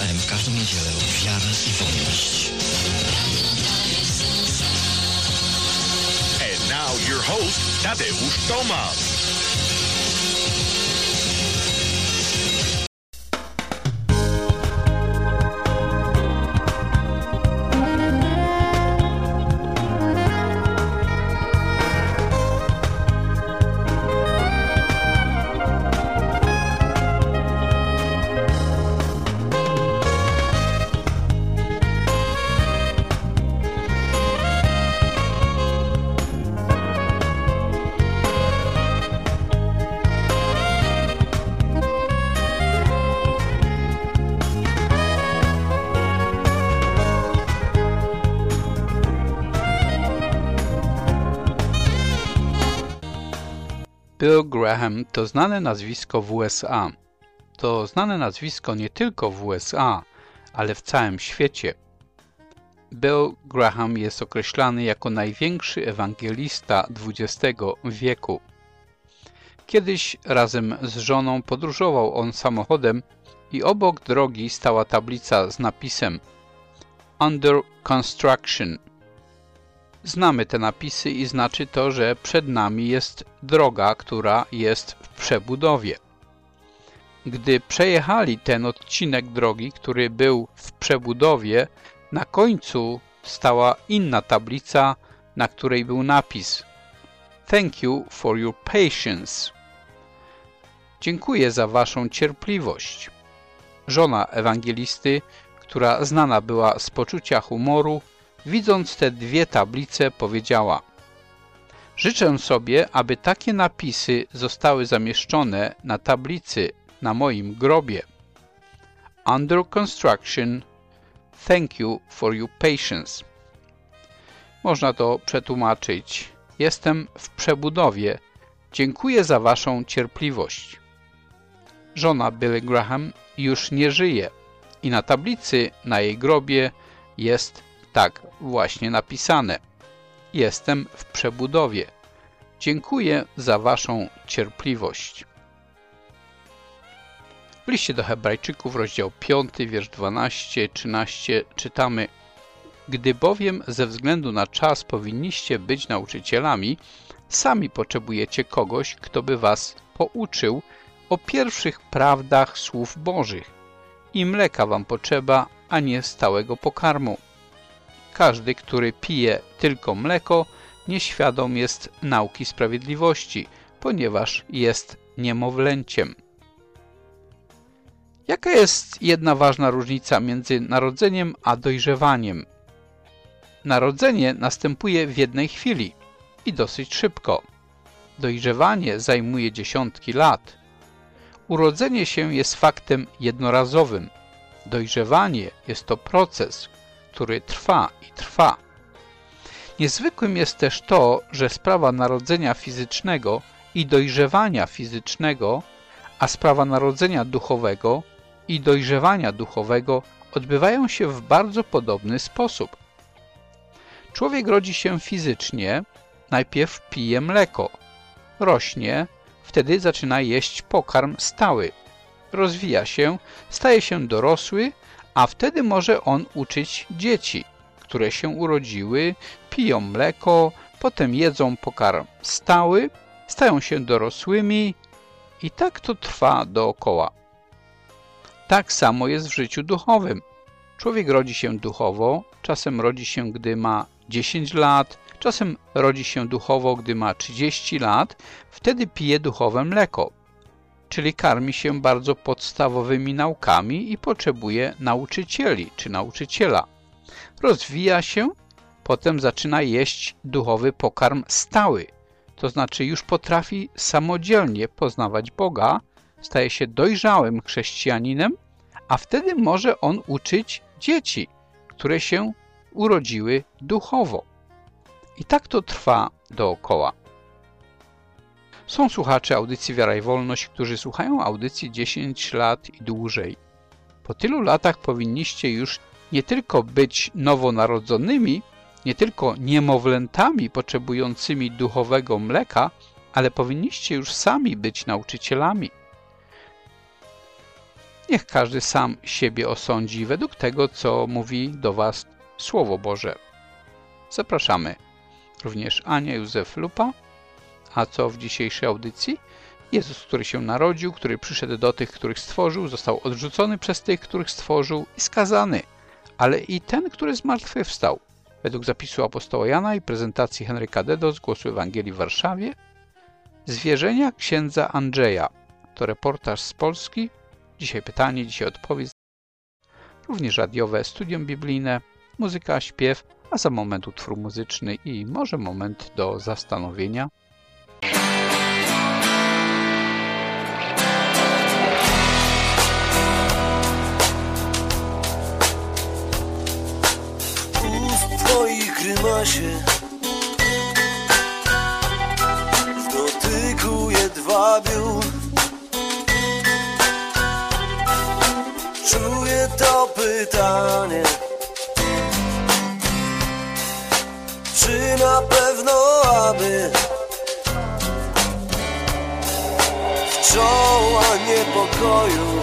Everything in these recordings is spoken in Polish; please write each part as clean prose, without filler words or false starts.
AM w każdą niedzielę Wiara i Wolność. And now your host, Tadeusz Tomasz. Bill Graham to znane nazwisko w USA. To znane nazwisko nie tylko w USA, ale w całym świecie. Bill Graham jest określany jako największy ewangelista XX wieku. Kiedyś razem z żoną podróżował on samochodem i obok drogi stała tablica z napisem Under Construction. Znamy te napisy i znaczy to, że przed nami jest droga, która jest w przebudowie. Gdy przejechali ten odcinek drogi, który był w przebudowie, na końcu stała inna tablica, na której był napis Thank you for your patience. Dziękuję za waszą cierpliwość. Żona ewangelisty, która znana była z poczucia humoru, widząc te dwie tablice, powiedziała: życzę sobie, aby takie napisy zostały zamieszczone na tablicy na moim grobie. Under construction, thank you for your patience. Można to przetłumaczyć: jestem w przebudowie, dziękuję za waszą cierpliwość. Żona Billy Graham już nie żyje i na tablicy na jej grobie jest tak właśnie napisane: jestem w przebudowie. Dziękuję za waszą cierpliwość. W liście do Hebrajczyków, rozdział 5, wiersz 12-13 czytamy: gdy bowiem ze względu na czas powinniście być nauczycielami, sami potrzebujecie kogoś, kto by was pouczył o pierwszych prawdach słów Bożych. I mleka wam potrzeba, a nie stałego pokarmu. Każdy, który pije tylko mleko, nieświadom jest nauki sprawiedliwości, ponieważ jest niemowlęciem. Jaka jest jedna ważna różnica między narodzeniem a dojrzewaniem? Narodzenie następuje w jednej chwili i dosyć szybko. Dojrzewanie zajmuje dziesiątki lat. Urodzenie się jest faktem jednorazowym. Dojrzewanie jest to proces, który trwa i trwa. Niezwykłym jest też to, że sprawa narodzenia fizycznego i dojrzewania fizycznego, a sprawa narodzenia duchowego i dojrzewania duchowego odbywają się w bardzo podobny sposób. Człowiek rodzi się fizycznie, najpierw pije mleko, rośnie, wtedy zaczyna jeść pokarm stały, rozwija się, staje się dorosły, a wtedy może on uczyć dzieci, które się urodziły, piją mleko, potem jedzą pokarm stały, stają się dorosłymi i tak to trwa dookoła. Tak samo jest w życiu duchowym. Człowiek rodzi się duchowo, czasem rodzi się, gdy ma 10 lat, czasem rodzi się duchowo, gdy ma 30 lat, wtedy pije duchowe mleko, czyli karmi się bardzo podstawowymi naukami i potrzebuje nauczycieli czy nauczyciela. Rozwija się, potem zaczyna jeść duchowy pokarm stały, to znaczy już potrafi samodzielnie poznawać Boga, staje się dojrzałym chrześcijaninem, a wtedy może on uczyć dzieci, które się urodziły duchowo. I tak to trwa dookoła. Są słuchacze audycji Wiara i Wolność, którzy słuchają audycji 10 lat i dłużej. Po tylu latach powinniście już nie tylko być nowonarodzonymi, nie tylko niemowlętami potrzebującymi duchowego mleka, ale powinniście już sami być nauczycielami. Niech każdy sam siebie osądzi według tego, co mówi do Was Słowo Boże. Zapraszamy również Ania Józef Lupa. A co w dzisiejszej audycji? Jezus, który się narodził, który przyszedł do tych, których stworzył, został odrzucony przez tych, których stworzył i skazany, ale i ten, który zmartwychwstał. Według zapisu apostoła Jana i prezentacji Henryka Dedo z Głosu Ewangelii w Warszawie, zwierzenia księdza Andrzeja. To reportaż z Polski. Dzisiaj pytanie, dzisiaj odpowiedź. Również radiowe studium biblijne, muzyka, śpiew, a za moment utwór muzyczny i może moment do zastanowienia. W twoich grymasie, w dotyku jedwabiu, czuję to pytanie, czy na pewno aby w czoła niepokoju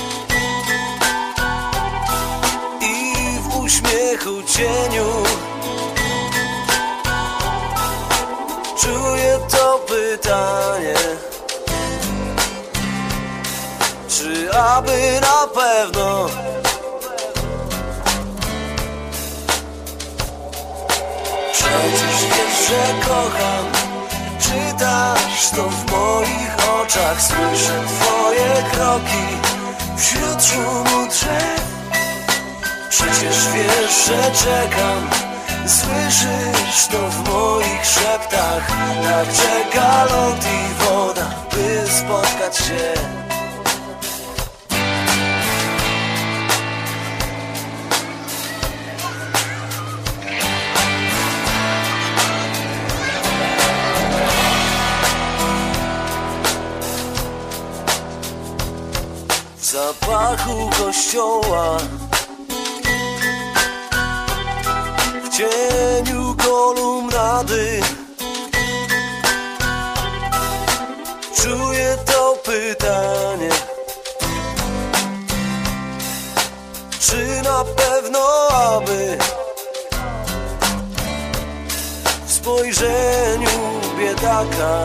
i w uśmiechu cieniu czuję to pytanie, czy aby na pewno przecież wiesz, że kocham. Czytasz to w moich oczach, słyszę twoje kroki wśród szumu drzew. Przecież wiesz, że czekam, słyszysz to w moich szeptach. Tak czeka ląd i woda, by spotkać się. W zapachu kościoła, w cieniu kolumnady, czuję to pytanie, czy na pewno aby w spojrzeniu biedaka,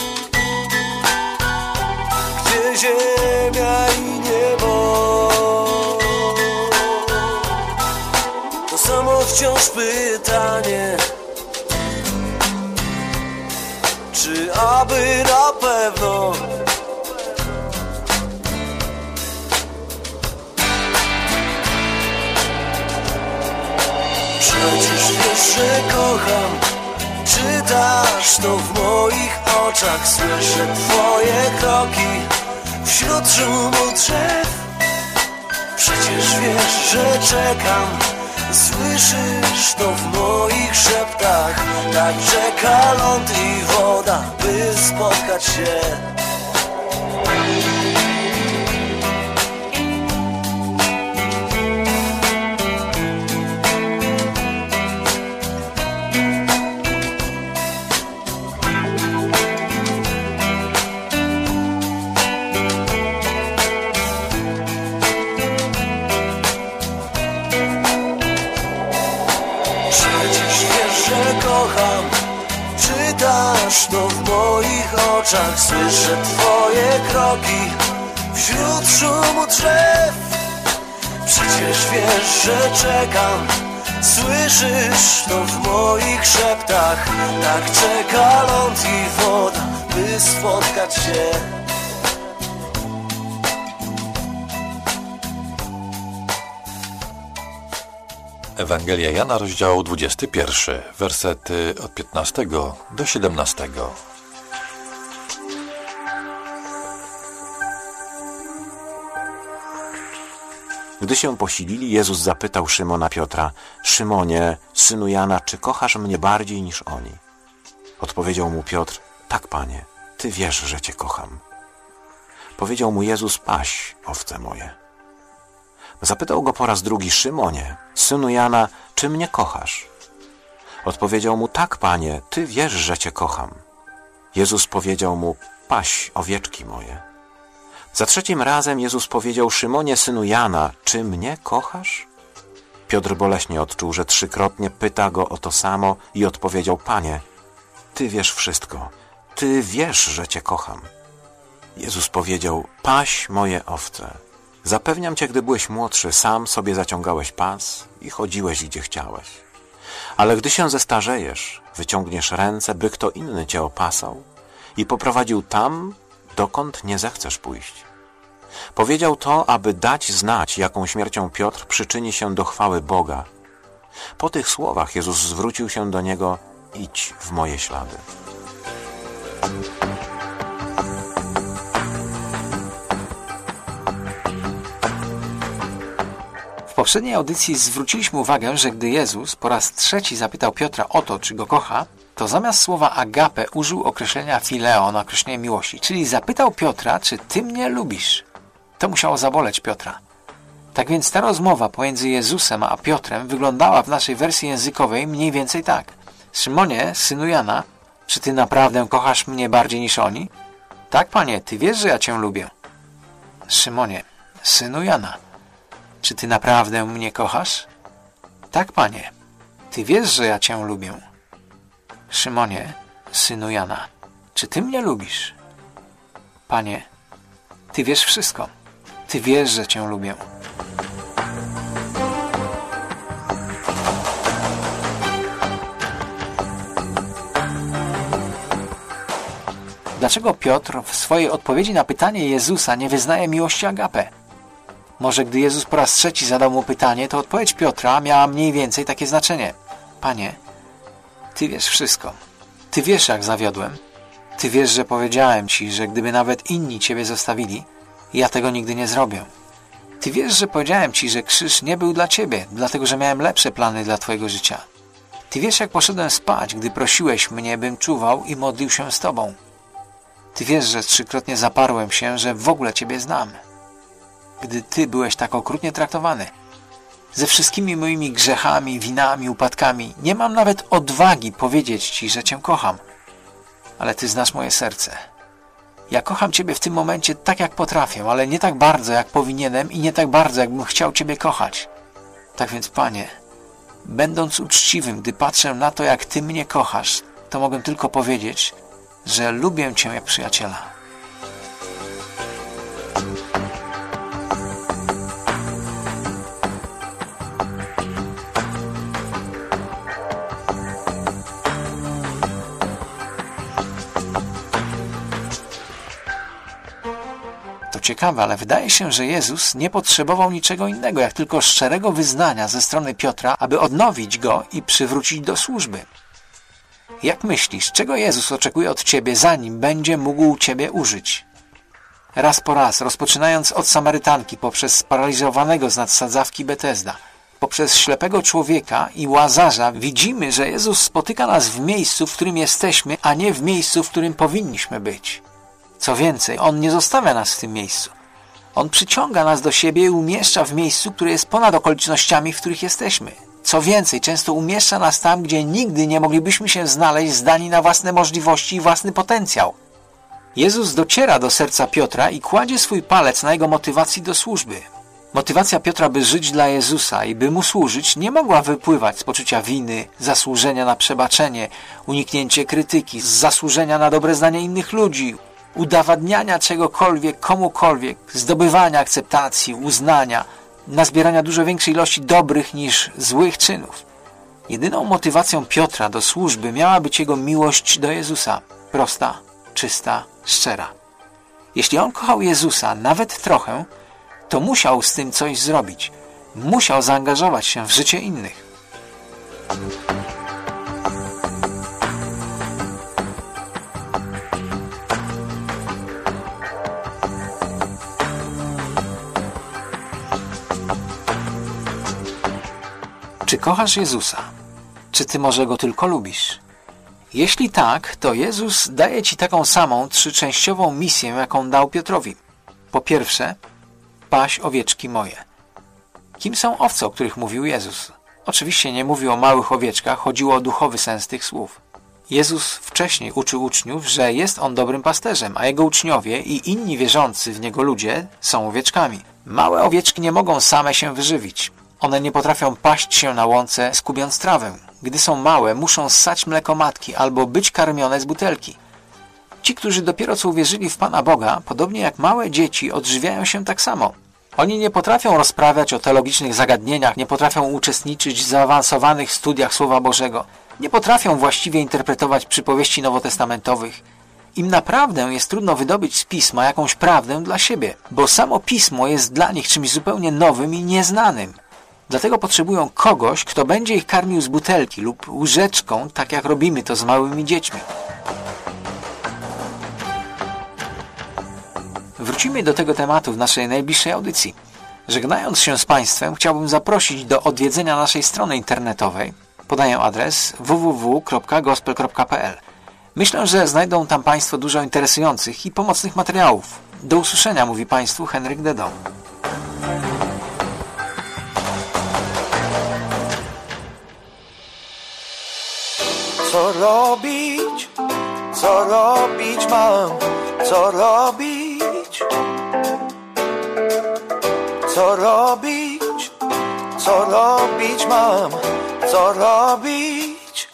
gdzie ziemia i niebo, to samo wciąż pytanie, czy aby na pewno przecież wiesz, że kocham. Czytasz to w moich oczach, słyszę twoje kroki wśród szumu drzew. Przecież wiesz, że czekam, słyszysz to w moich szeptach. Tak czeka ląd i woda, by spotkać się. Czytasz to w moich oczach, słyszę twoje kroki wśród szumu drzew. Przecież wiesz, że czekam, słyszysz to w moich szeptach. Tak czeka ląd i woda, by spotkać się. Ewangelia Jana, rozdział 21, wersety od 15 do 17. Gdy się posilili, Jezus zapytał Szymona Piotra: Szymonie, synu Jana, czy kochasz mnie bardziej niż oni? Odpowiedział mu Piotr: tak, Panie, Ty wiesz, że Cię kocham. Powiedział mu Jezus: paś owce moje. Zapytał go po raz drugi: Szymonie, synu Jana, czy mnie kochasz? Odpowiedział mu: tak, Panie, Ty wiesz, że Cię kocham. Jezus powiedział mu: paś owieczki moje. Za trzecim razem Jezus powiedział: Szymonie, synu Jana, czy mnie kochasz? Piotr boleśnie odczuł, że trzykrotnie pyta go o to samo i odpowiedział: Panie, Ty wiesz wszystko. Ty wiesz, że Cię kocham. Jezus powiedział: paś moje owce. Zapewniam Cię, gdy byłeś młodszy, sam sobie zaciągałeś pas i chodziłeś, gdzie chciałeś. Ale gdy się zestarzejesz, wyciągniesz ręce, by kto inny Cię opasał i poprowadził tam, dokąd nie zechcesz pójść. Powiedział to, aby dać znać, jaką śmiercią Piotr przyczyni się do chwały Boga. Po tych słowach Jezus zwrócił się do niego: idź w moje ślady. W poprzedniej audycji zwróciliśmy uwagę, że gdy Jezus po raz trzeci zapytał Piotra o to, czy go kocha, to zamiast słowa agape użył określenia phileo, na określenie miłości, czyli zapytał Piotra, czy Ty mnie lubisz. To musiało zaboleć Piotra. Tak więc ta rozmowa pomiędzy Jezusem a Piotrem wyglądała w naszej wersji językowej mniej więcej tak. Szymonie, synu Jana, czy Ty naprawdę kochasz mnie bardziej niż oni? Tak, Panie, Ty wiesz, że ja Cię lubię. Szymonie, synu Jana, czy Ty naprawdę mnie kochasz? Tak, Panie, Ty wiesz, że ja Cię lubię. Szymonie, synu Jana, czy Ty mnie lubisz? Panie, Ty wiesz wszystko. Ty wiesz, że Cię lubię. Dlaczego Piotr w swojej odpowiedzi na pytanie Jezusa nie wyznaje miłości agape? Może gdy Jezus po raz trzeci zadał mu pytanie, to odpowiedź Piotra miała mniej więcej takie znaczenie. Panie, Ty wiesz wszystko. Ty wiesz, jak zawiodłem. Ty wiesz, że powiedziałem Ci, że gdyby nawet inni Ciebie zostawili, ja tego nigdy nie zrobię. Ty wiesz, że powiedziałem Ci, że krzyż nie był dla Ciebie, dlatego że miałem lepsze plany dla Twojego życia. Ty wiesz, jak poszedłem spać, gdy prosiłeś mnie, bym czuwał i modlił się z Tobą. Ty wiesz, że trzykrotnie zaparłem się, że w ogóle Ciebie znam. Gdy Ty byłeś tak okrutnie traktowany. Ze wszystkimi moimi grzechami, winami, upadkami nie mam nawet odwagi powiedzieć Ci, że Cię kocham. Ale Ty znasz moje serce. Ja kocham Ciebie w tym momencie tak, jak potrafię, ale nie tak bardzo, jak powinienem i nie tak bardzo, jakbym chciał Ciebie kochać. Tak więc, Panie, będąc uczciwym, gdy patrzę na to, jak Ty mnie kochasz, to mogę tylko powiedzieć, że lubię Cię jak przyjaciela. To ciekawe, ale wydaje się, że Jezus nie potrzebował niczego innego, jak tylko szczerego wyznania ze strony Piotra, aby odnowić go i przywrócić do służby. Jak myślisz, czego Jezus oczekuje od Ciebie, zanim będzie mógł Ciebie użyć? Raz po raz, rozpoczynając od Samarytanki, poprzez sparaliżowanego z nadsadzawki Betesda, poprzez ślepego człowieka i Łazarza, widzimy, że Jezus spotyka nas w miejscu, w którym jesteśmy, a nie w miejscu, w którym powinniśmy być. Co więcej, On nie zostawia nas w tym miejscu. On przyciąga nas do siebie i umieszcza w miejscu, które jest ponad okolicznościami, w których jesteśmy. Co więcej, często umieszcza nas tam, gdzie nigdy nie moglibyśmy się znaleźć, zdani na własne możliwości i własny potencjał. Jezus dociera do serca Piotra i kładzie swój palec na jego motywacji do służby. Motywacja Piotra, by żyć dla Jezusa i by Mu służyć, nie mogła wypływać z poczucia winy, zasłużenia na przebaczenie, uniknięcie krytyki, z zasłużenia na dobre zdanie innych ludzi, udowadniania czegokolwiek komukolwiek, zdobywania akceptacji, uznania, nazbierania dużo większej ilości dobrych niż złych czynów. Jedyną motywacją Piotra do służby miała być jego miłość do Jezusa. Prosta, czysta, szczera. Jeśli on kochał Jezusa nawet trochę, to musiał z tym coś zrobić. Musiał zaangażować się w życie innych. Czy kochasz Jezusa? Czy Ty może Go tylko lubisz? Jeśli tak, to Jezus daje Ci taką samą trzyczęściową misję, jaką dał Piotrowi. Po pierwsze, paś owieczki moje. Kim są owce, o których mówił Jezus? Oczywiście nie mówił o małych owieczkach, chodziło o duchowy sens tych słów. Jezus wcześniej uczył uczniów, że jest On dobrym pasterzem, a Jego uczniowie i inni wierzący w Niego ludzie są owieczkami. Małe owieczki nie mogą same się wyżywić. One nie potrafią paść się na łące, skubiąc trawę. Gdy są małe, muszą ssać mleko matki albo być karmione z butelki. Ci, którzy dopiero co uwierzyli w Pana Boga, podobnie jak małe dzieci, odżywiają się tak samo. Oni nie potrafią rozprawiać o teologicznych zagadnieniach, nie potrafią uczestniczyć w zaawansowanych studiach Słowa Bożego, nie potrafią właściwie interpretować przypowieści nowotestamentowych. Im naprawdę jest trudno wydobyć z Pisma jakąś prawdę dla siebie, bo samo Pismo jest dla nich czymś zupełnie nowym i nieznanym. Dlatego potrzebują kogoś, kto będzie ich karmił z butelki lub łyżeczką, tak jak robimy to z małymi dziećmi. Wrócimy do tego tematu w naszej najbliższej audycji. Żegnając się z Państwem, chciałbym zaprosić do odwiedzenia naszej strony internetowej. Podaję adres www.gospel.pl. Myślę, że znajdą tam Państwo dużo interesujących i pomocnych materiałów. Do usłyszenia, mówi Państwu Henryk Dedo. Co robić? Co robić mam? Co robić? Co robić? Co robić mam? Co robić?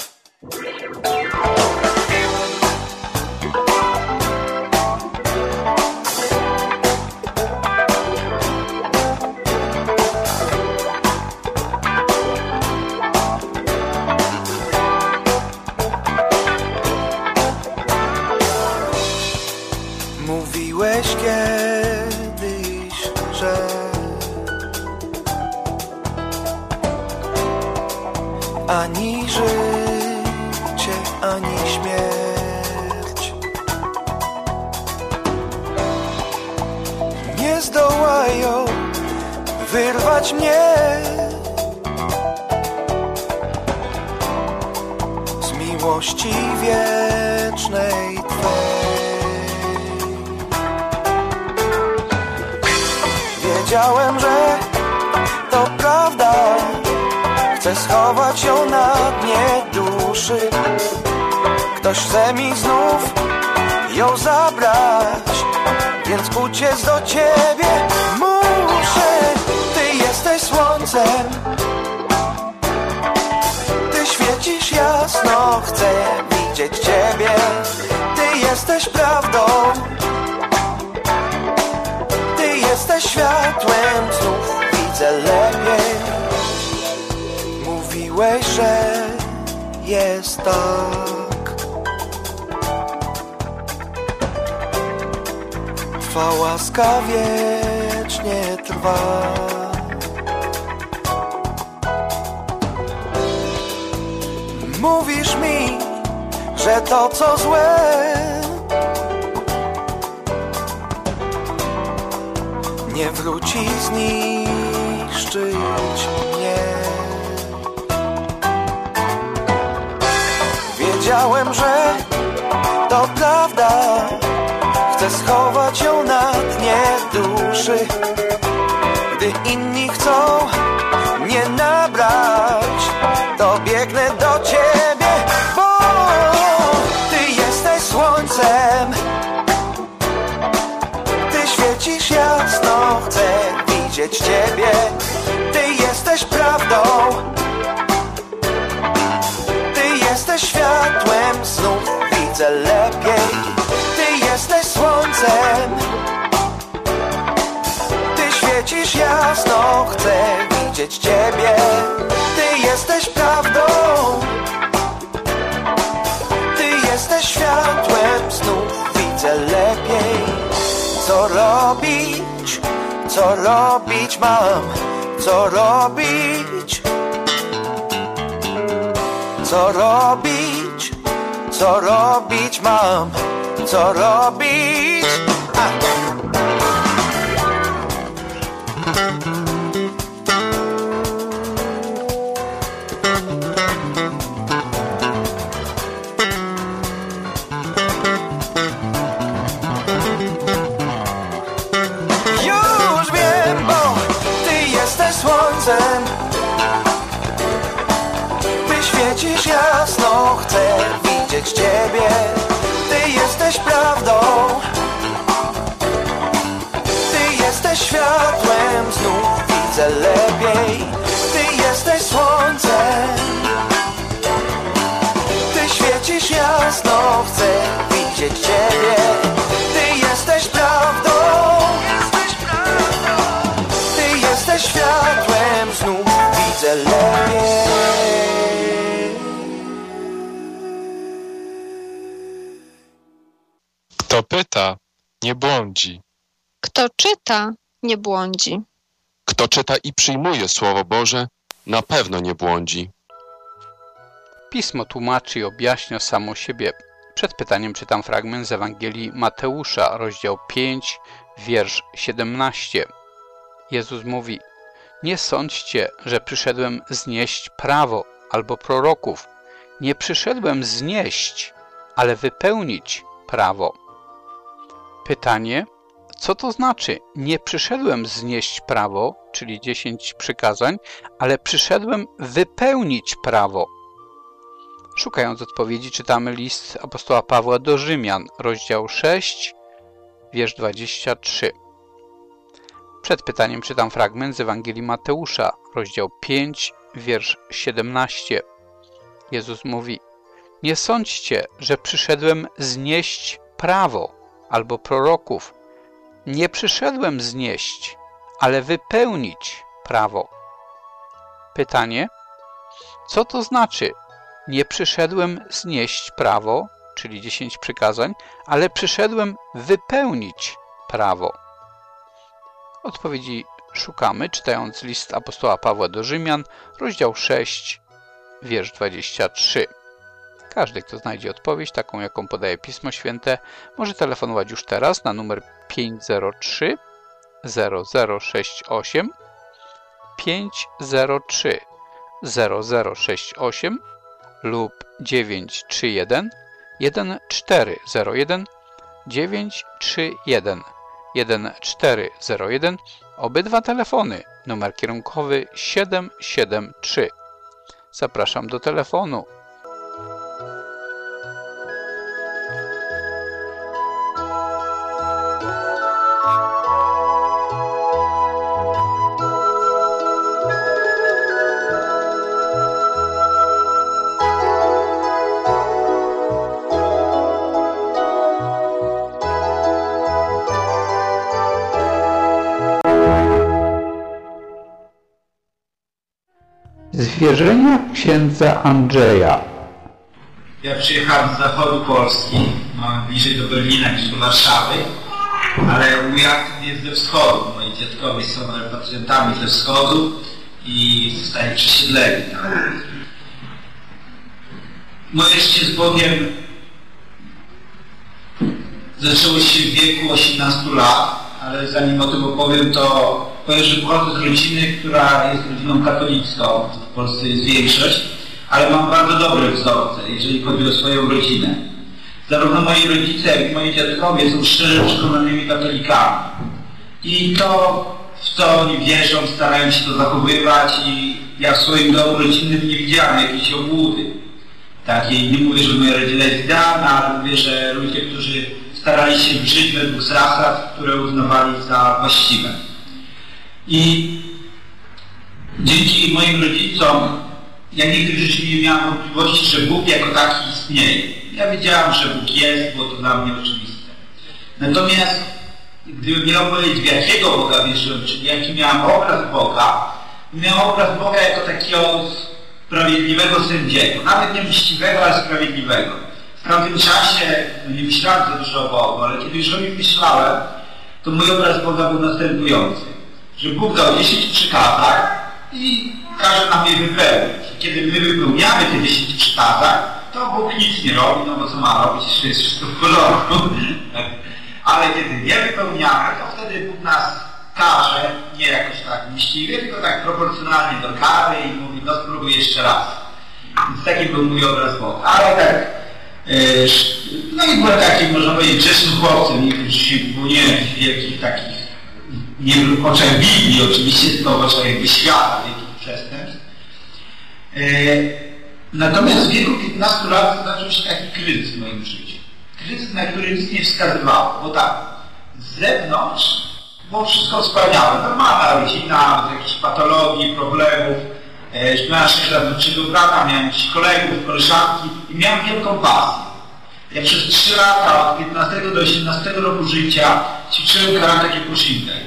Mówiłeś kiedyś, że ani życie, ani śmierć nie zdołają wyrwać mnie z miłości wiecznej Twej. Wiedziałem, że to prawda, chcę schować ją na dnie duszy. Ktoś chce mi znów ją zabrać, więc uciec do Ciebie muszę. Ty jesteś słońcem, Ty świecisz jasno, chcę widzieć Ciebie. Ty jesteś prawdą, Ty jesteś światłem, znów widzę lepiej. Mówiłeś, że jest tak. Twa łaska wiecznie trwa. Mówisz mi, że to co złe nie wróci zniszczyć mnie. Wiedziałem, że to prawda, chcę schować ją na dnie duszy. Gdy inni chcą mnie nabrać, to biegnę do Ciebie, bo Ty jesteś słońcem, Ty świecisz jasno, chcę widzieć Ciebie. Ty jesteś prawdą, Ty jesteś światłem, znów widzę lepiej. Ty jesteś słońcem, Ty świecisz jasno, chcę widzieć Ciebie. Ty jesteś prawdą, Ty jesteś światłem, znów widzę lepiej. Co robić? Co robić mam? Co robić? Co robić? Co robić mam? Co robić? Już wiem, bo Ty jesteś słońcem, Ty świecisz jasno, chcę widzieć widzieć Ciebie. Ty jesteś prawdą, Ty jesteś światłem, znów widzę lepiej. Ty jesteś słońcem, Ty świecisz jasno, chcę widzieć Ciebie. Ty jesteś prawdą, Ty jesteś światłem, znów widzę lepiej. Kto pyta, nie błądzi. Kto czyta, nie błądzi. Kto czyta i przyjmuje Słowo Boże, na pewno nie błądzi. Pismo tłumaczy i objaśnia samo siebie. Przed pytaniem czytam fragment z Ewangelii Mateusza, rozdział 5, wiersz 17. Jezus mówi: nie sądźcie, że przyszedłem znieść prawo albo proroków. Nie przyszedłem znieść, ale wypełnić prawo. Pytanie: co to znaczy? Nie przyszedłem znieść prawo, czyli 10 przykazań, ale przyszedłem wypełnić prawo. Szukając odpowiedzi, czytamy list apostoła Pawła do Rzymian, rozdział 6, wiersz 23. Przed pytaniem czytam fragment z Ewangelii Mateusza, rozdział 5, wiersz 17. Jezus mówi: nie sądźcie, że przyszedłem znieść prawo albo proroków. Nie przyszedłem znieść, ale wypełnić prawo. Pytanie: co to znaczy? Nie przyszedłem znieść prawo, czyli 10 przykazań, ale przyszedłem wypełnić prawo. Odpowiedzi szukamy, czytając list apostoła Pawła do Rzymian, rozdział 6, wiersz 23. Każdy, kto znajdzie odpowiedź, taką jaką podaje Pismo Święte, może telefonować już teraz na numer 503 0068 503 0068 lub 931 1401 931 1401. Obydwa telefony, numer kierunkowy 773. Zapraszam do telefonu. Zwierzenia księdza Andrzeja. Ja przyjechałem z zachodu Polski, bliżej do Berlina niż do Warszawy, ale mój akcent jest ze wschodu. Moi dziadkowie są repatriantami ze wschodu i zostali przesiedleni. Moje życie z Bogiem zaczęło się w wieku 18 lat, ale zanim o tym opowiem, to powiem, że pochodzę z rodziny, która jest rodziną katolicką. W Polsce jest większość, ale mam bardzo dobre wzorce, jeżeli chodzi o swoją rodzinę. Zarówno moi rodzice, jak i moi dziadkowie są szczerze przekonanymi katolikami. I to, w co oni wierzą, starają się to zachowywać i ja w swoim domu rodzinnym nie widziałem jakiejś obłudy. Takiej, nie mówię, że moja rodzina jest idealna, ale mówię, że ludzie, którzy starali się żyć według zasad, które uznawali za właściwe. I dzięki moim rodzicom ja nigdy w życiu nie miałem wątpliwości, że Bóg jako taki istnieje. Ja wiedziałem, że Bóg jest, było to dla mnie oczywiste. Natomiast gdybym miał powiedzieć, w jakiego Boga wierzyłem, czyli jaki miałem obraz Boga, miałem obraz Boga jako takiego sprawiedliwego sędziego. Nawet nie mściwego, ale sprawiedliwego. W tamtym czasie nie myślałem za dużo o Bogu, ale kiedy już o nim myślałem, to mój obraz Boga był następujący. Że Bóg dał 10 przykazań i każe nam je wypełnić. Kiedy my wypełniamy te 10 przykazań, to Bóg nic nie robi, no bo co ma robić, jeszcze jest wszystko w porządku. Ale kiedy nie wypełniamy, to wtedy Bóg nas karze, nie jakoś tak mściwie, tylko tak proporcjonalnie do kary i mówi, no spróbuj jeszcze raz. Więc taki był mój obraz Boga. Ale tak, no i byłem takim, można powiedzieć, grzesznym chłopcem, nigdy się nie w wielkich takich, nie w oczach Biblii oczywiście, tylko w oczach jakby świata wielkich przestępstw. Natomiast w wieku 15 lat zaczął się taki kryzys w moim życiu. Kryzys, na który nic nie wskazywało, bo tak, z zewnątrz było wszystko wspaniałe, normalna rodzina, bez jakichś patologii, problemów. Miałem 6 lat młodszego brata, miałem jakichś kolegów, koleżanki i miałem wielką pasję. Ja przez 3 lata, od 15 do 18 roku życia ćwiczyłem karate Kyokushinkai.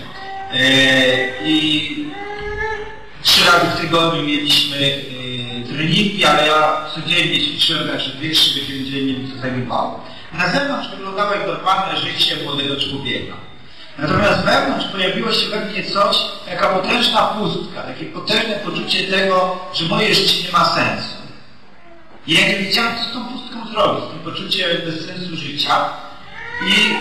I 3 razy w tygodniu mieliśmy treningi, ale ja codziennie ćwiczyłem, także 2-3 godziny dziennie mi to zajmowało. Na zewnątrz wyglądało jak normalne życie młodego człowieka. Natomiast wewnątrz pojawiło się we mnie coś, taka potężna pustka, takie potężne poczucie tego, że moje życie nie ma sensu. I ja nie wiedziałem, co z tą pustką zrobić, z tym poczuciem bez sensu życia. I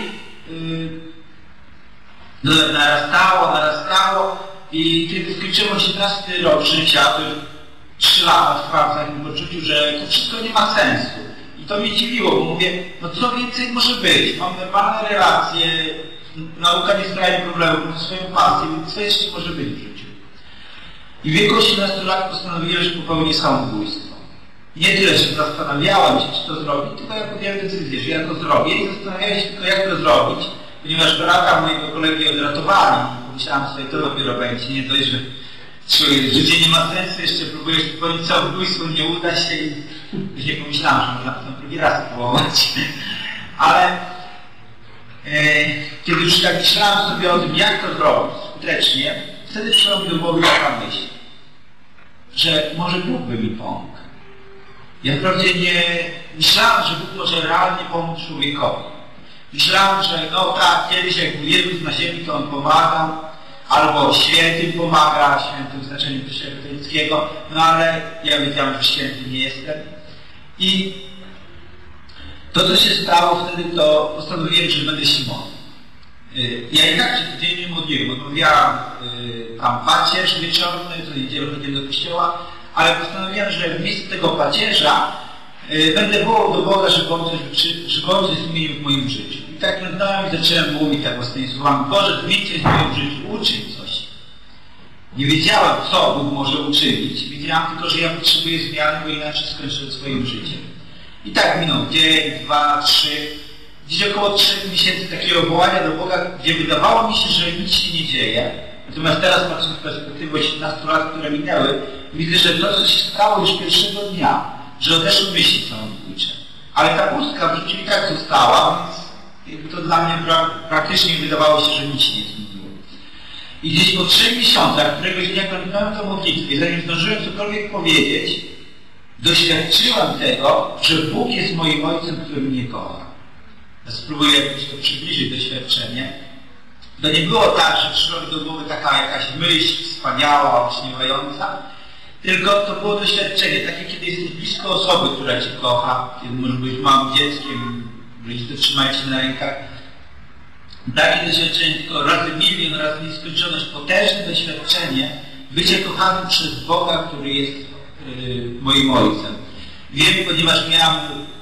narastało i kiedy skończyło 18 rok życia, to 3 lata trwałem w takim poczuciu, że to wszystko nie ma sensu. I to mnie dziwiło, bo mówię, no co więcej może być? Mam normalne relacje, nauka nie sprawia problemów, mam swoją pasję, więc co jeszcze może być w życiu? I w wieku 18 lat postanowiłem, że popełnię samobójstwo. Nie tyle, że zastanawiałem się, czy to zrobić, tylko ja podjąłem decyzję, że ja to zrobię i zastanawiałem się tylko, jak to zrobić, ponieważ brata mojego kolegi odratowali. Myślałem sobie, to dopiero będzie, nie dość, że życie nie ma sensu, jeszcze próbujesz popełnić samobójstwo, nie uda się i już nie pomyślałem, że można to drugi raz próbować. Ale kiedy już tak myślałem sobie o tym, jak to zrobić skutecznie, wtedy przyszła mi do głowy taka myśl, że może Bóg by mi pomógł. Ja wprawdzie nie myślałem, że Bóg może realnie pomóc człowiekowi. Myślałem, że no tak, kiedyś jak był Jezus na ziemi, to On pomagał, albo świętym pomaga, świętym w znaczeniu Kościoła katolickiego, no ale ja wiedziałem, że święty nie jestem. I to, co się stało wtedy, to postanowiłem, że będę się modlił. Ja i tak się codziennie modliłem, odmawiałem tam pacierz wieczorny, co niedzielę chodziłem do kościoła, ale postanowiłem, że w miejscu tego pacierza będę wołał do Boga, żeby On coś zmienił w moim życiu. I tak nadałem i zacząłem mówić tak własnymi słowami, Boże, zmień coś w moim życiu, uczyń coś. Nie wiedziałem, co Bóg może uczynić. Wiedziałem tylko, że ja potrzebuję zmiany, bo inaczej skończę swoim życiem. I tak minął dzień, 2, 3, gdzieś około 3 miesięcy takiego wołania do Boga, gdzie wydawało mi się, że nic się nie dzieje. Natomiast teraz patrząc z perspektywy 18 lat, które minęły, widzę, że to, co się stało już pierwszego dnia, że odeszły myśli samobójcze. Ale ta pustka w życiu i tak została, więc to dla mnie praktycznie wydawało się, że nic się nie zmieniło. I gdzieś po 3 miesiącach, któregoś dnia kończyłem tę modlitwę, zanim zdążyłem cokolwiek powiedzieć, doświadczyłem tego, że Bóg jest moim Ojcem, który mnie kocha. Ja spróbuję jakoś to przybliżyć doświadczenie. To nie było tak, że przyszła mi do głowy taka jakaś myśl wspaniała, olśniewająca, tylko to było doświadczenie, takie kiedy jesteś blisko osoby, która Cię kocha, kiedy możesz być małym dzieckiem, rodzice trzymają Cię na rękach. Takie doświadczenie, tylko razy milion, razy nieskończoność, potężne doświadczenie bycie kochanym przez Boga, który jest moim Ojcem. Wiem, ponieważ miałem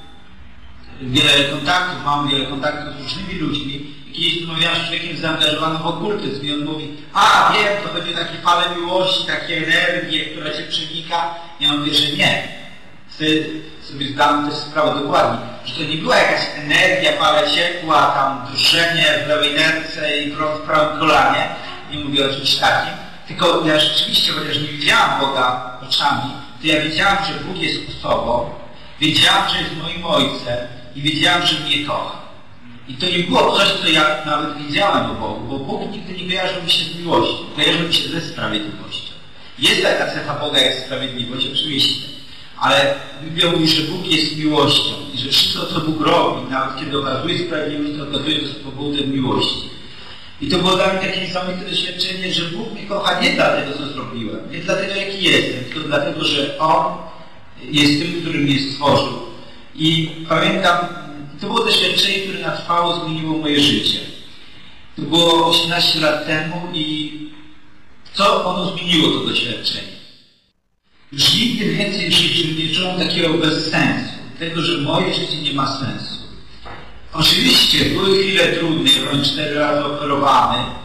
mam wiele kontaktów z różnymi ludźmi i kiedyś rozmawiałem z człowiekiem zaangażowanym w okultyzm i on mówi, wiem, to będzie takie fale miłości, takie energie, która Cię przenika. Ja mówię, że nie. Wtedy sobie zdałem też sprawę dokładnie, że to nie była jakaś energia, fala ciepła, tam drżenie w lewej nerce i prąd w prawym kolanie, nie mówię o czymś takim, tylko ja rzeczywiście, chociaż nie widziałam Boga oczami, to ja wiedziałam, że Bóg jest osobą, wiedziałam, że jest moim Ojcem i wiedziałam, że mnie kocha. I to nie było coś, co ja nawet wiedziałem o Bogu, bo Bóg nigdy nie kojarzył mi się z miłością, kojarzył mi się ze sprawiedliwością. Jest taka cecha Boga jak sprawiedliwość, oczywiście, ale Biblia mówi, że Bóg jest miłością i że wszystko, co Bóg robi, nawet kiedy okazuje sprawiedliwość, to okazuje to z powodem miłości. I to było dla mnie takie niesamowite doświadczenie, że Bóg mnie kocha nie dlatego, co zrobiłem, nie dlatego, jaki jestem, tylko dlatego, że On jest tym, który mnie stworzył. I pamiętam, to było doświadczenie, które na trwało zmieniło moje życie. To było 18 lat temu i co ono zmieniło to doświadczenie? Już nigdy więcej w życiu nie czułem takiego bezsensu, tego, że moje życie nie ma sensu. Oczywiście były chwile trudne, byłem 4 razy operowany,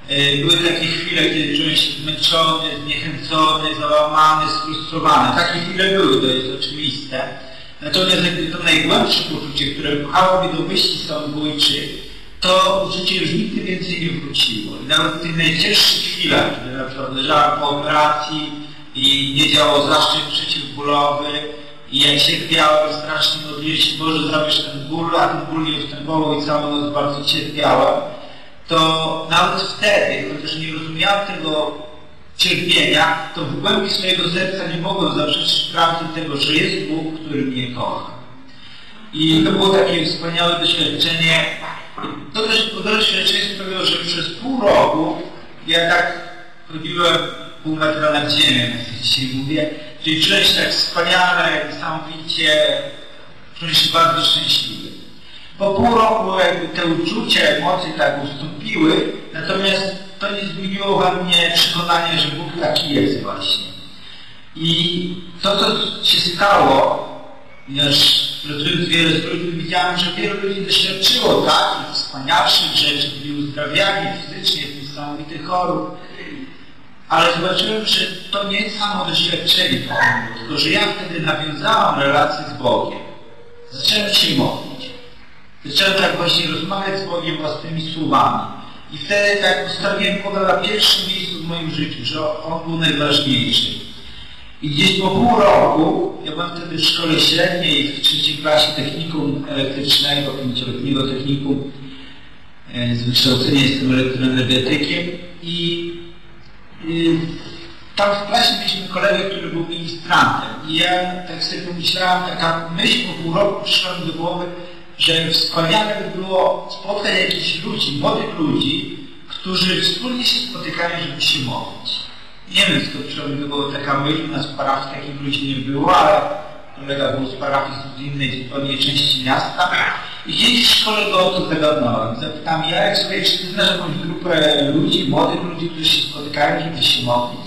Były takie chwile, kiedy czułem się zmęczony, zniechęcony, załamany, sfrustrowany. Takie chwile były, to jest oczywiste. Natomiast jakby to najgłębsze poczucie, które pchało mnie do myśli samobójczych, to uczucie już nigdy więcej nie wróciło. I nawet w tych najcięższych chwilach, kiedy na przykład leżałem po operacji i nie działał zastrzyk przeciwbólowy i jak cierpiałem strasznie, modliłem się, Boże, zabierz ten ból, a ten ból nie ustępował i całą noc bardzo cierpiałem, to nawet wtedy, chociaż nie rozumiałem tego cierpienia, to w głębi swojego serca nie mogłem zaprzeczyć prawdy tego, że jest Bóg, który mnie kocha. I to było takie wspaniałe doświadczenie. To doświadczenie sprawiło, że przez pół roku ja tak chodziłem pół metra nad ziemią, jak dzisiaj mówię, czyli czułem się tak wspaniale, niesamowicie, czułem się bardzo szczęśliwy. Po pół roku jakby te uczucia, emocje tak ustąpiły, natomiast to nie zmieniło we mnie przekonania, że Bóg taki jest właśnie. I to, co się stało, ponieważ pracując wiele z ludźmi, widziałem, że wielu ludzi doświadczyło takich wspanialszych rzeczy, byli uzdrawiani fizycznie z niesamowitych chorób, ale zobaczyłem, że to nie jest samo doświadczenie, tylko że ja wtedy nawiązałam relację z Bogiem. Zacząłem się modlić. Zacząłem tak właśnie rozmawiać z Bogiem własnymi słowami. I wtedy tak postawiłem Boga na pierwszym miejscu w moim życiu, że On był najważniejszy. I gdzieś po pół roku, ja byłem wtedy w szkole średniej, w trzeciej klasie technikum elektrycznego, 5-letniego technikum, z wykształcenia jestem elektroenergetykiem i tam w klasie mieliśmy kolegę, który był ministrantem. I ja tak sobie pomyślałem, taka myśl po pół roku przyszła mi do głowy, że wspaniale by było spotkać jakichś ludzi, młodych ludzi, którzy wspólnie się spotykają, żeby się modlić. Nie wiem, skąd przyszła mi do głowy taka myśl, u nas w parafii takich ludzi nie było, ale kolega był z parafii z innej zupełnie części miasta. I gdzieś w szkole go o to zagadnąłem. Zapytałem, Jarek, słuchaj, czy ty znasz jakąś grupę ludzi, młodych ludzi, którzy się spotykają, żeby się modlić?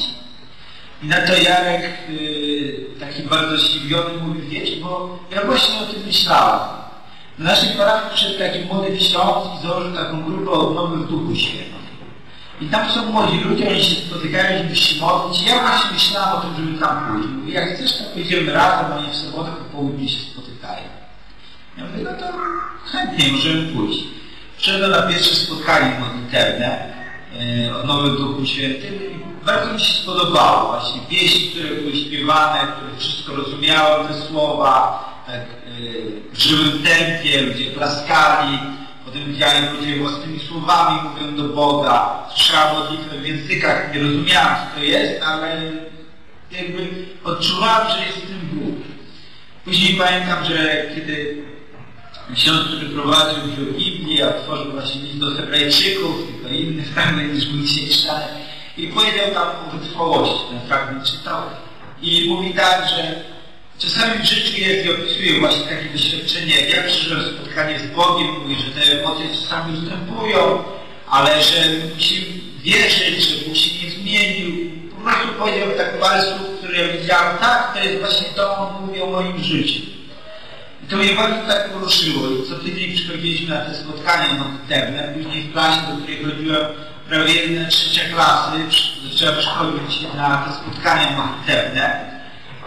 I na to Jarek, taki bardzo zdziwiony, mówi, wiecie, bo ja właśnie o tym myślałem. W naszej parafii przyszedł taki młody ksiądz i założył taką grupę odnowy w Duchu Świętym. I tam są młodzi ludzie, oni się spotykają, żeby się modlić. I ja właśnie myślałem o tym, żeby tam pójść. Mówię, jak chcesz, to pójdziemy razem, oni w sobotę po południu się spotykają. Ja mówię, no to chętnie możemy pójść. Przyszedłem na pierwsze spotkanie modlitewne odnowy w Duchu Świętym i bardzo mi się spodobało. Właśnie pieśni, które były śpiewane, które wszystko rozumiałem, te słowa, tak w żywym tempie, ludzie klaskali. Potem widziałem, ludzie własnymi słowami mówią do Boga. Słyszałem modlitwę w językach, nie rozumiałem, co to jest, ale jakby odczuwałem, że jest w tym Bóg. Później pamiętam, że kiedy ksiądz, który prowadził Biblię, otworzył właśnie list do Hebrajczyków, tylko inny fragment niż był dzisiaj czytany, i powiedział tam o wytrwałości, ten fragment czytał. I mówi tak, że czasami w życiu jest i opisuje właśnie takie doświadczenie, jak ja przeżyłem spotkanie z Bogiem, mówi, że te emocje czasami ustępują, ale że musimy wierzyć, że Bóg się nie zmienił. Po prostu powiedział tak parę słów, które ja widziałem, tak, to jest właśnie to, on mówi o moim życiu. I to mnie bardzo tak poruszyło i co tydzień przychodziliśmy na te spotkania modlitewne, później w klasie, do której chodziłem prawie 1/3 klasy, zaczęła przychodzić na te spotkania modlitewne.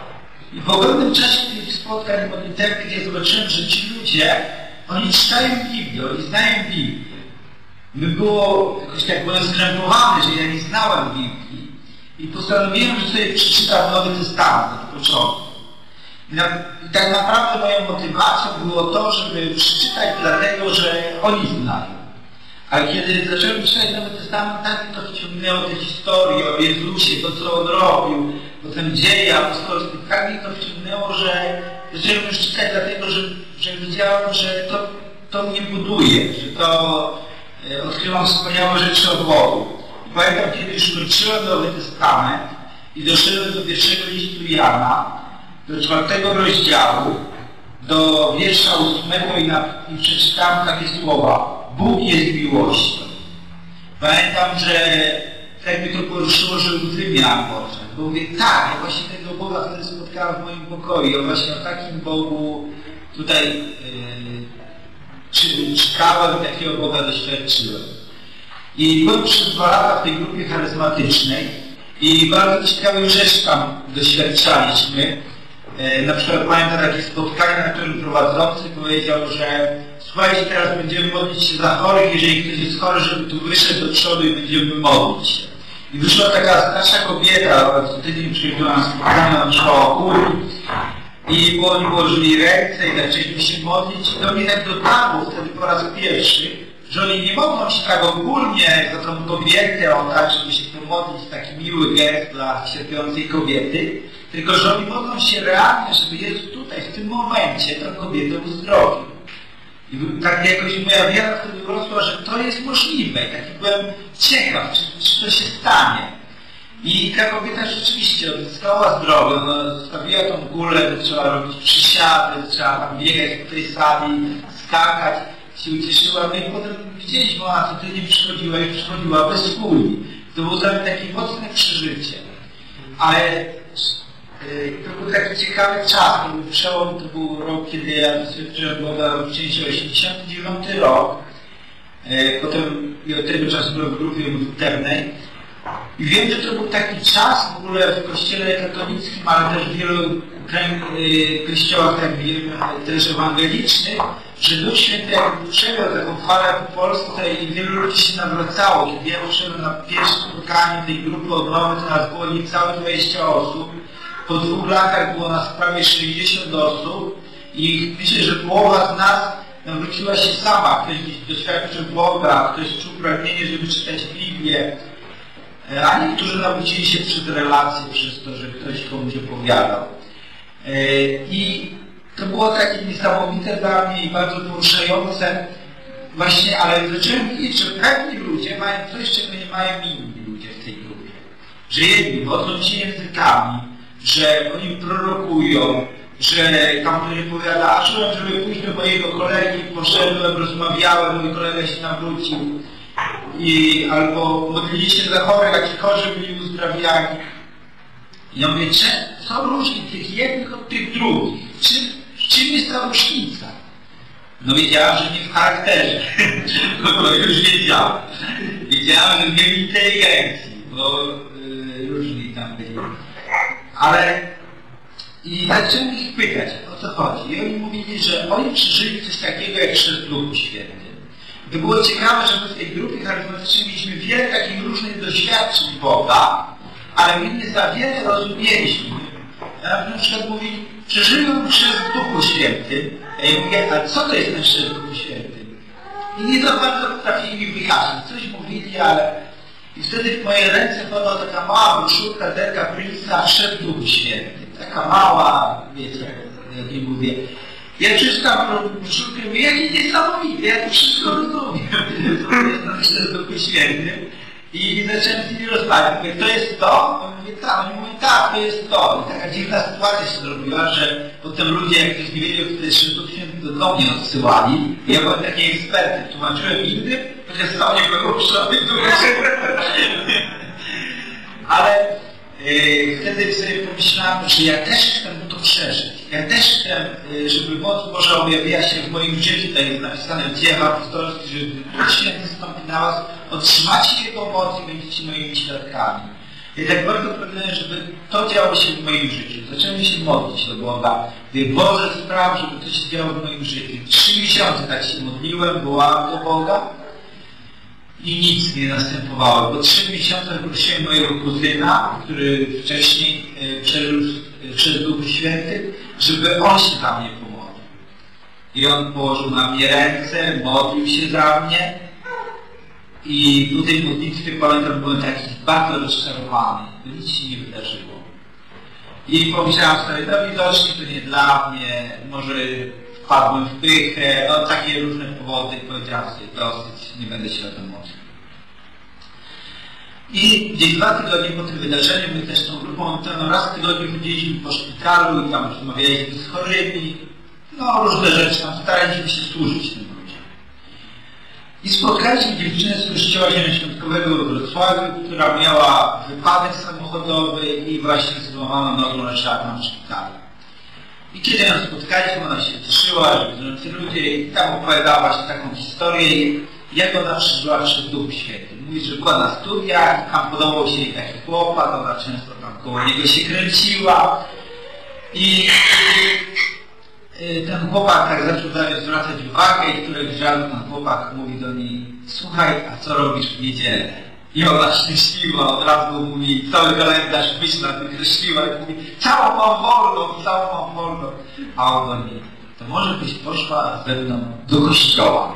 I po pewnym czasie tych spotkań modlitewnych ja zobaczyłem, że ci ludzie, oni czytają Biblię, oni znają Biblię. Mi było jakoś tak byłem skrępowany, że ja nie znałem Biblii. I postanowiłem, że sobie przeczytam Nowy Testament od początku. I tak naprawdę moją motywacją było to, żeby przeczytać dlatego, że oni znają. A kiedy zacząłem czytać Nowy Testament, tak mi to wciągnęło te historie o Jezusie, to co On robił, potem dzieje apostolskie, tak mi to wciągnęło, że zacząłem już czytać dlatego, że widziałem, że to mnie buduje, że to odkrywam wspaniałe rzeczy o Bogu. I pamiętam, kiedy już kończyłem Nowy Testament i doszedłem do pierwszego listu Jana, do 4 rozdziału, do wiersza 8 i przeczytałem takie słowa: Bóg jest miłością. Pamiętam, że tak mi to poruszyło, że łzy miałem w oczach. Bo mówię, tak, ja właśnie tego Boga wtedy spotkałem w moim pokoju. Ja właśnie o takim Bogu tutaj czytałem, takiego Boga doświadczyłem. I byłem przez 2 lata w tej grupie charyzmatycznej i bardzo ciekawych rzeczy tam doświadczaliśmy. Na przykład pamiętam takie spotkanie, na którym prowadzący powiedział, że słuchajcie, teraz będziemy modlić się za chorych, jeżeli ktoś jest chory, żeby tu wyszedł do przodu i będziemy modlić się. I wyszła taka starsza kobieta, co tydzień przyjechała na spotkanie, ona wyszła o kuli i oni położyli ręce i zaczęliśmy się modlić. I do mnie tak dotarło wtedy po raz pierwszy, że oni nie mogą się tak ogólnie za tą kobietę oddać, żeby się pomodlić, taki miły gest dla cierpiącej kobiety, tylko że oni modlą się realnie, żeby Jezus tutaj, w tym momencie, tę kobietę uzdrowił. I tak jakoś moja wiara wtedy urosła, że to jest możliwe. I taki byłem ciekaw, czy to się stanie. I ta kobieta rzeczywiście odzyskała zdrowie, ona zostawiła tą kulę, to trzeba robić przysiady, trzeba tam biegać po tej sali, skakać, się ucieszyła. No i potem widzieliśmy, ona co tydzień przychodziła i przychodziła bez kuli. To było dla mnie takie mocne przeżycie. Ale to był taki ciekawy czas, to był przełom, to był rok, kiedy ja doświadczyłem Boga w części 89 rok. Potem i od tego czasu byłem w grupie modlitewnej. I wiem, że to był taki czas w ogóle w kościele katolickim, ale też w wielu kościołach tak też ewangelicznych, że Duch Święty jakby przejął taką falę po Polsce i wielu ludzi się nawracało. Kiedy ja poszedłem na pierwsze spotkanie tej grupy odnowy, to nas było niecałe 20 osób. Po 2 latach było nas prawie 60 osób i myślę, że połowa z nas nawróciła się sama. Ktoś doświadczył Boga, ktoś czuł pragnienie, żeby czytać Biblię, a niektórzy nawrócili się przez relacje, przez to, że ktoś komuś opowiadał. I to było takie niesamowite dla mnie i bardzo poruszające właśnie, ale zacząłem widzieć, że pewni ludzie mają coś, czego nie mają inni ludzie w tej grupie. Że jedni modlą się językami, że oni prorokują, że tam ktoś powiada, a czułem, żeby pójść do mojego kolegi, poszedłem, rozmawiałem, mój kolega się nawrócił. Albo modlili się za chorych, a ci chorzy byli uzdrawiani. I ja mówię, są różni tych jednych od tych drugich. W czym jest ta różnica? No wiedziałem, że nie w charakterze. No to już wiedziałem. Wiedziałem, że nie w inteligencji, bo różni tam byli. Ale i zacząłem ich pytać, o co chodzi. I oni mówili, że oni przeżyli coś takiego jak chrzest Duchu Świętym. To było ciekawe, że my w tej grupie charyzmatycznej mieliśmy wiele takich różnych doświadczeń Boga, ale my nie za wiele rozumieliśmy. Ja na przykład mówię, przeżyłem chrzest w Duchu Świętym. Ja mówię, a co to jest ten chrzest w Duchu Świętym? I nie za bardzo potrafili mi wyjaśnić. Coś mówili, ale... I wtedy w moje ręce padła taka mała broszurka Derka Prince'a, chrzest w Duchu Świętym. Taka mała, wiecie, jak nie mówię. Ja przeczytam broszurkę i mówię, jaki niesamowity, ja to wszystko rozumiem. To jest chrzest w Duchu Świętym. I zacząłem z nimi rozmawiać. Mówię, to jest to? On mówi, tak. Oni mówią, tak, to jest to. I taka dziwna sytuacja się zrobiła, że potem ludzie, jak ktoś nie wiedział, kto jest chrzest Duchu Świętym, to do mnie odsyłali. I ja byłem taki ekspertem. Tłumaczyłem innym, chociaż sam nie byłem uczony w Duchu Świętym. Ale wtedy sobie pomyślałem, że ja też chcę to przeżyć. Ja też chcę, żeby moc Boża objawiła się w moim życiu. Tak jest napisane w Dziejach Apostolskich, że Duch Święty zstąpi na was, otrzymacie Jego moc i będziecie moimi świadkami. I tak bardzo pragnę, żeby to działo się w moim życiu. Zacząłem się modlić do Boga. Mówię, Boże, spraw, żeby to się działo w moim życiu. 3 miesiące tak się modliłem, wołałem do Boga i nic nie następowało. Po 3 miesiącach prosiłem mojego kuzyna, który wcześniej przeżył przez Duchu Święty, żeby on się za mnie pomodlił. I on położył na mnie ręce, modlił się za mnie. I po tej modlitwie pamiętam, byłem taki bardzo rozczarowany, bo nic się nie wydarzyło. I pomyślałem sobie, no widocznie to nie dla mnie, może wpadłem w pychę, no takie różne powody, powiedziałem sobie dosyć, nie będę się o tym modlił. I gdzieś 2 tygodnie po tym wydarzeniu my też tą grupą raz w tygodniu chodziliśmy po szpitalu i tam rozmawialiśmy z chorymi, no różne rzeczy, tam staraliśmy się służyć tym ludziom. I spotkaliśmy dziewczynę z Kościoła Zielonoświątkowego we Wrocławiu, która miała wypadek samochodowy i właśnie złamaną nogą leżała tam w szpitalu. I kiedy ją spotkaliśmy, ona się cieszyła, że widzący ludzie i tam opowiadała właśnie taką historię, jak ona przeżyła przez Duch Święty. mówi, że była na studiach i tam podobał się jej taki chłopak, ona często tam koło niego się kręciła i ten chłopak tak zaczął zwracać uwagę i któregoś razu ten chłopak mówi do niej: słuchaj, a co robisz w niedzielę? I ona szczęśliwa od razu mówi, cały kalendarz myśla wykreśliła i mówi: całą mam wolną. A on do niej: to może byś poszła ze mną do kościoła.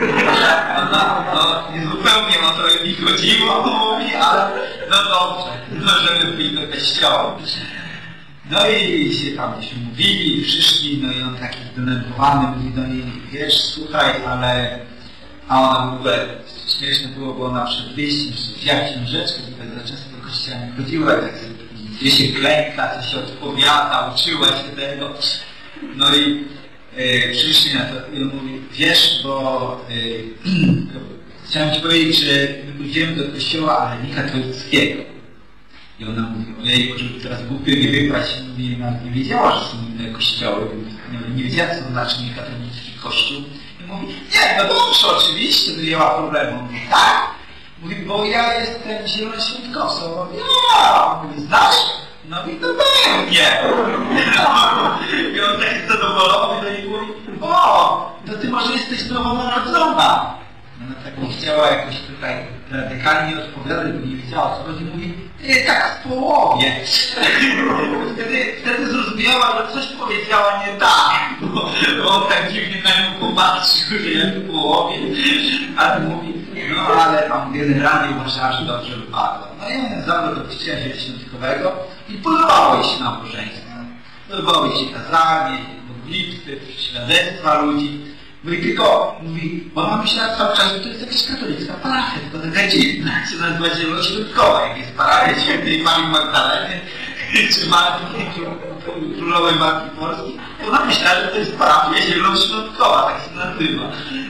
Ona, zupełnie o to mi chodziło, mówi, ale no dobrze, żeby pójść do kościoła. No i się tam się mówili, przyszli, no i on taki zdenerwowany mówi do niej: wiesz, słuchaj, ale... A ona w ogóle, śmieszne było, bo ona przed wyjściem wzięła książeczkę, bo za często do kościoła nie chodziła, tak gdzie się klęka, co się odpowiada, uczyła się tego. No i przyszli na to i on mówi: wiesz, bo chciałem ci powiedzieć, że my pójdziemy do kościoła, ale nie katolickiego. I ona mówi: ojej, żeby teraz głupio nie wypaść, mówi, nie wiedziała, że są inne kościoły, nie wiedziała, co to znaczy niekatolicki kościół. I mówi: nie, no dobrze, oczywiście, to nie ma problemu. Mówi: tak? Mówi: bo ja jestem zielonoświątkowcą. Ja, mówi: znasz? No i to pewnie. I on tak zadowolony do niej mówi: o, to ty może jesteś nowonarodzona. Ona tak nie chciała jakoś tutaj radykalnie odpowiadać, bo nie wiedziała, co chodzi. Mówi: tak w połowie. Wtedy zrozumiała, że coś powiedziała nie tak, bo on tak dziwnie na nią popatrzył, że jak w połowie. Ale mówi: no ale tam generalnie uważała, że dobrze wypadła. No i on zabrał do kościoła świątkowego i podobało jej się nabożeństwo. Podobało jej się kazanie, modlitwy, świadectwa ludzi. Mówi: tylko, mówi, bo ona myślała cały czas, że to jest jakaś katolicka parafia, tylko taka dziwna, się nazywa zielonoświątkowa, jak jest parafia świętej Marii Magdaleny, czy Matki Królowej Matki Polskiej. Ona myślała, że to jest parafia zielonoświątkowa, tak się nazywa.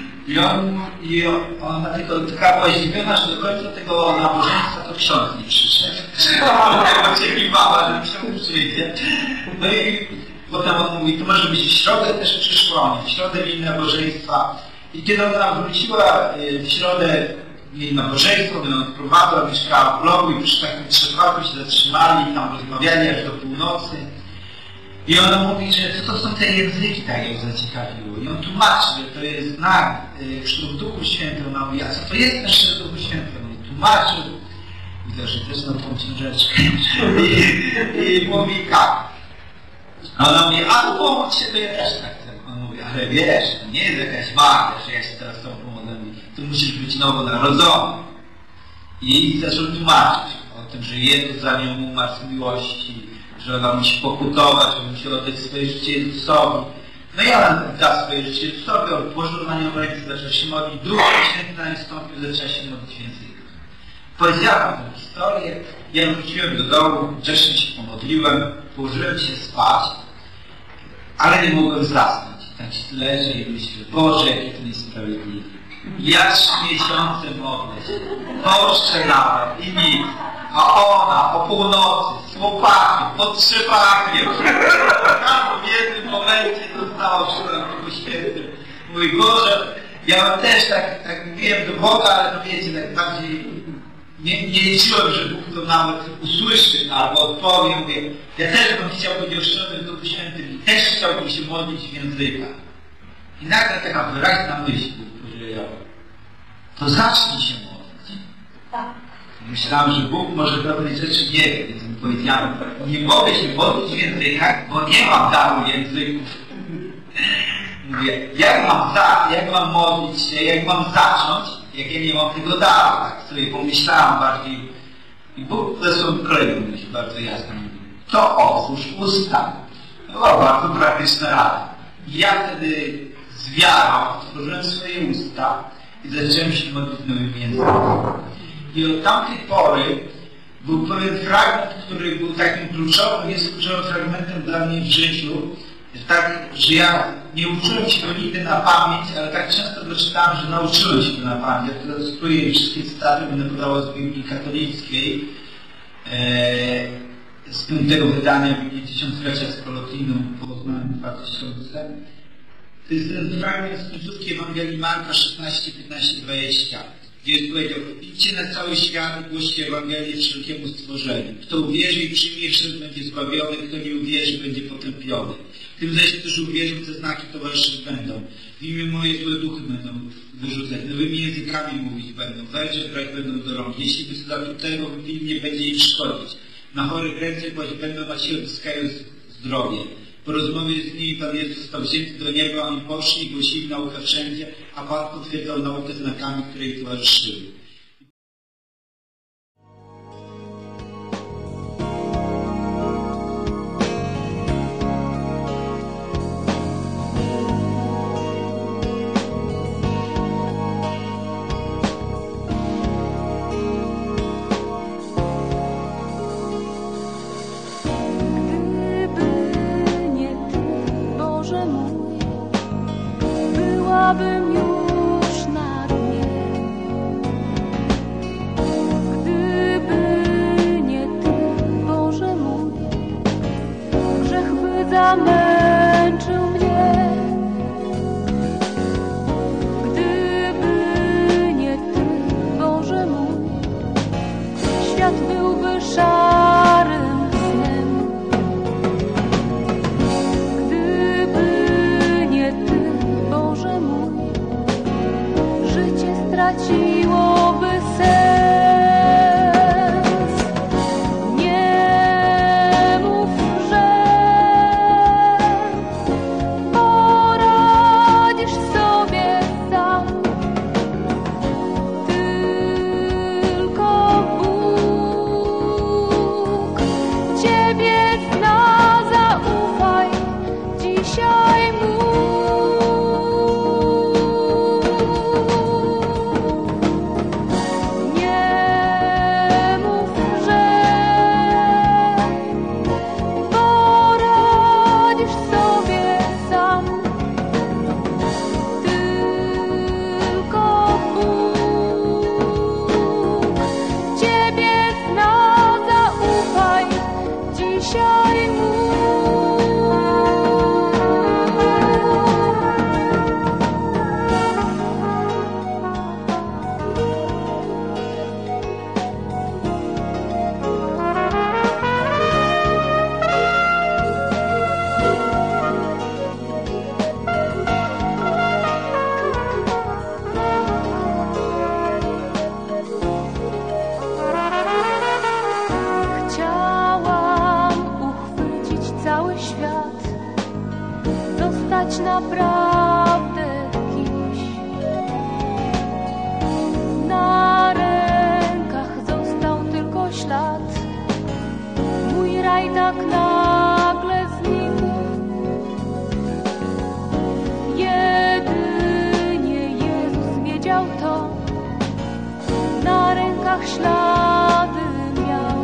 I ona tylko taka była zdziwiona, że do końca tego nabożeństwa to ksiądz nie przyszedł. Ona oczekiwała, że ksiądz przyjdzie. No i potem on mówi: to może być w środę też przyszła, oni w środę mieli nabożeństwa. I kiedy ona wróciła w środę, mieli nabożeństwo, ona odprowadzała, mieszkała w blogu i przy takim trzepaku się zatrzymali i tam rozmawiali aż do północy. I ona mówi, że co to są te języki, tak ją zaciekawiło. I on tłumaczy, że to jest znak chrztu w Duchu Świętym. Ona mówi: a co to jest ten chrztu w Duchu Świętym? On tłumaczył. Widzę, że też na tą książeczkę. I mówi tak. A ona mówi: a to pomóc się, to ja też tak chcę. On mówi: ale wiesz, to nie jest jakaś magia, że ja się teraz z tobą pomogę. Tu musisz być nowonarodzony. I zaczął tłumaczyć o tym, że Jezus za nią umarł z miłości, że ona musi pokutować, że musi oddać swoje życie Jezusowi. No i ona da swoje życie Jezusowi, on położył na nią ręce, zaczął się modlić, Duch Święty na nią wstąpił, zaczęła się modlić w języku. Powiedziałam tę historię, ja wróciłem do domu, grzecznie się pomodliłem, położyłem się spać, ale nie mogłem zasnąć. Tak się leżę i myślę: Boże, jaki to niesprawiedliwy. Ja 3 miesiące modlę się, poszczę nawet i nic. A ona o północy, z łopakiem, pod trzepakiem, w jednym momencie została przed Duchu Świętym. Mój Boże, ja też tak mówiłem do Boga, ale to wiecie, tak bardziej nie liczyłem, że Bóg to nawet usłyszy albo odpowie. Mówię: ja też bym chciał być oszczędny w Duchu Świętym i też chciałbym się modlić w językach. I nagle taka wyraźna myśl powiedziała: to zacznij się modlić. Myślałem, że Bóg może pewnej rzeczy nie wie, więc mu powiedziałem: nie mogę się modlić w językach, bo nie mam daru języków. Mówię: jak mam modlić się, jak mam zacząć, jak ja nie mam tego daru? Tak sobie pomyślałem bardziej. I Bóg zresztą kolejną myśl bardzo jasno mówi: to otwórz usta. To była bardzo praktyczna rada. I ja wtedy z wiarą otworzyłem swoje usta i zacząłem się modlić nowym językiem. I od tamtej pory był pewien fragment, który był takim kluczowym, jest kluczowym fragmentem dla mnie w życiu. Że ja nie uczyłem się go nigdy na pamięć, ale tak często doczytałem, że nauczyłem się go na pamięć. Ja teraz cytuję wszystkie cytaty, będę podawał z Biblii katolickiej, z 5. wydania Biblii Tysiąclecia z Koloklinum Poznaniu 2000. To jest ten fragment z końcówki Ewangelii Marka 16, 15, 20. gdzie jest powiedział: idźcie na cały świat i głoście Ewangelię wszelkiemu stworzeniu. Kto uwierzy i przyjmie chrzest, będzie zbawiony, kto nie uwierzy, będzie potępiony. Tym zaś, którzy uwierzą, te znaki towarzyszyć będą. W imię moje złe duchy będą wyrzucać, nowymi językami mówić będą, węże brać będą do rąk. Jeśli by tego wypili, nie będzie im szkodzić. Na chorych ręce kłaść będą, a ci odzyskają zdrowie. Po rozmowie z nimi Pan Jezus został wzięty do nieba, oni poszli i głosili naukę wszędzie, a Pan potwierdzał naukę znakami, które jej towarzyszyły. Byłabym już na dnie, gdyby nie Ty, Boże mój, grzech by zamęczył mnie. Gdyby nie Ty, Boże mój, świat byłby szarym snem. Gdyby nie Ty, Boże mój, życie straciłoby sens. Nie mów, że poradzisz sobie sam. Tylko Bóg Ciebie zna, zaufaj dzisiaj Mu. Zostać naprawdę kimś. Na rękach został tylko ślad. Mój raj tak nagle znikł. Jedynie Jezus wiedział to. Na rękach ślady miał.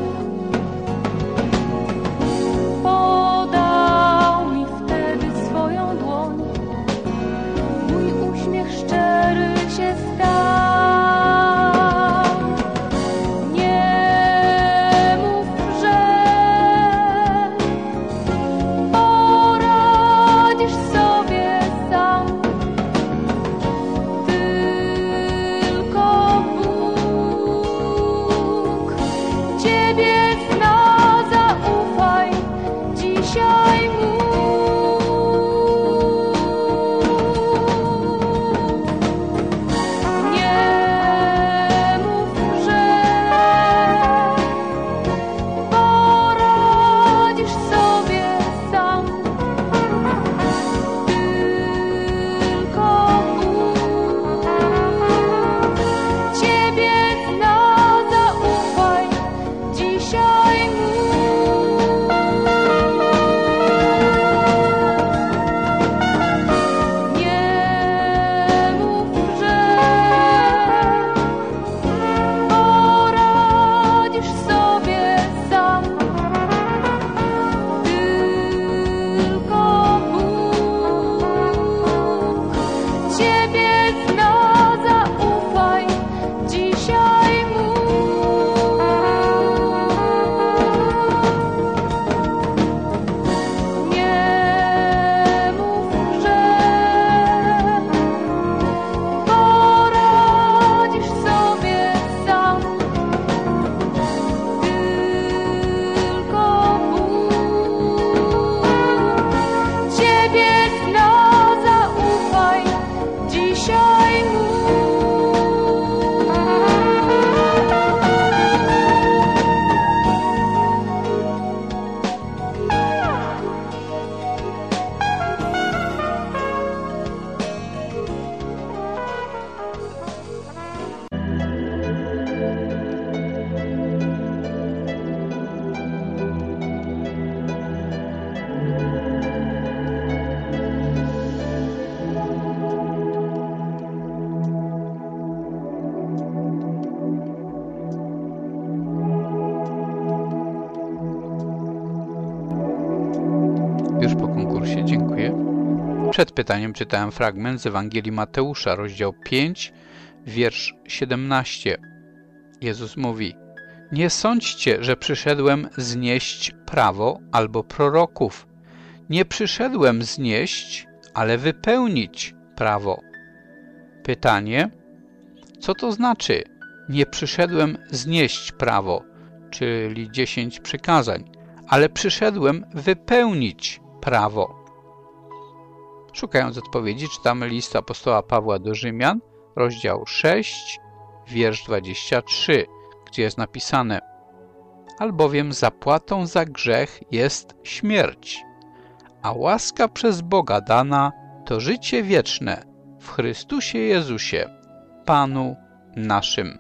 Już po konkursie, dziękuję. Przed pytaniem czytałem fragment z Ewangelii Mateusza, rozdział 5, wiersz 17. Jezus mówi: nie sądźcie, że przyszedłem znieść prawo albo proroków. Nie przyszedłem znieść, ale wypełnić prawo. Pytanie: co to znaczy? Nie przyszedłem znieść prawo, czyli 10 przykazań, ale przyszedłem wypełnić prawo. Szukając odpowiedzi, czytamy list apostoła Pawła do Rzymian, rozdział 6, wiersz 23, gdzie jest napisane: albowiem zapłatą za grzech jest śmierć, a łaska przez Boga dana to życie wieczne w Chrystusie Jezusie, Panu naszym.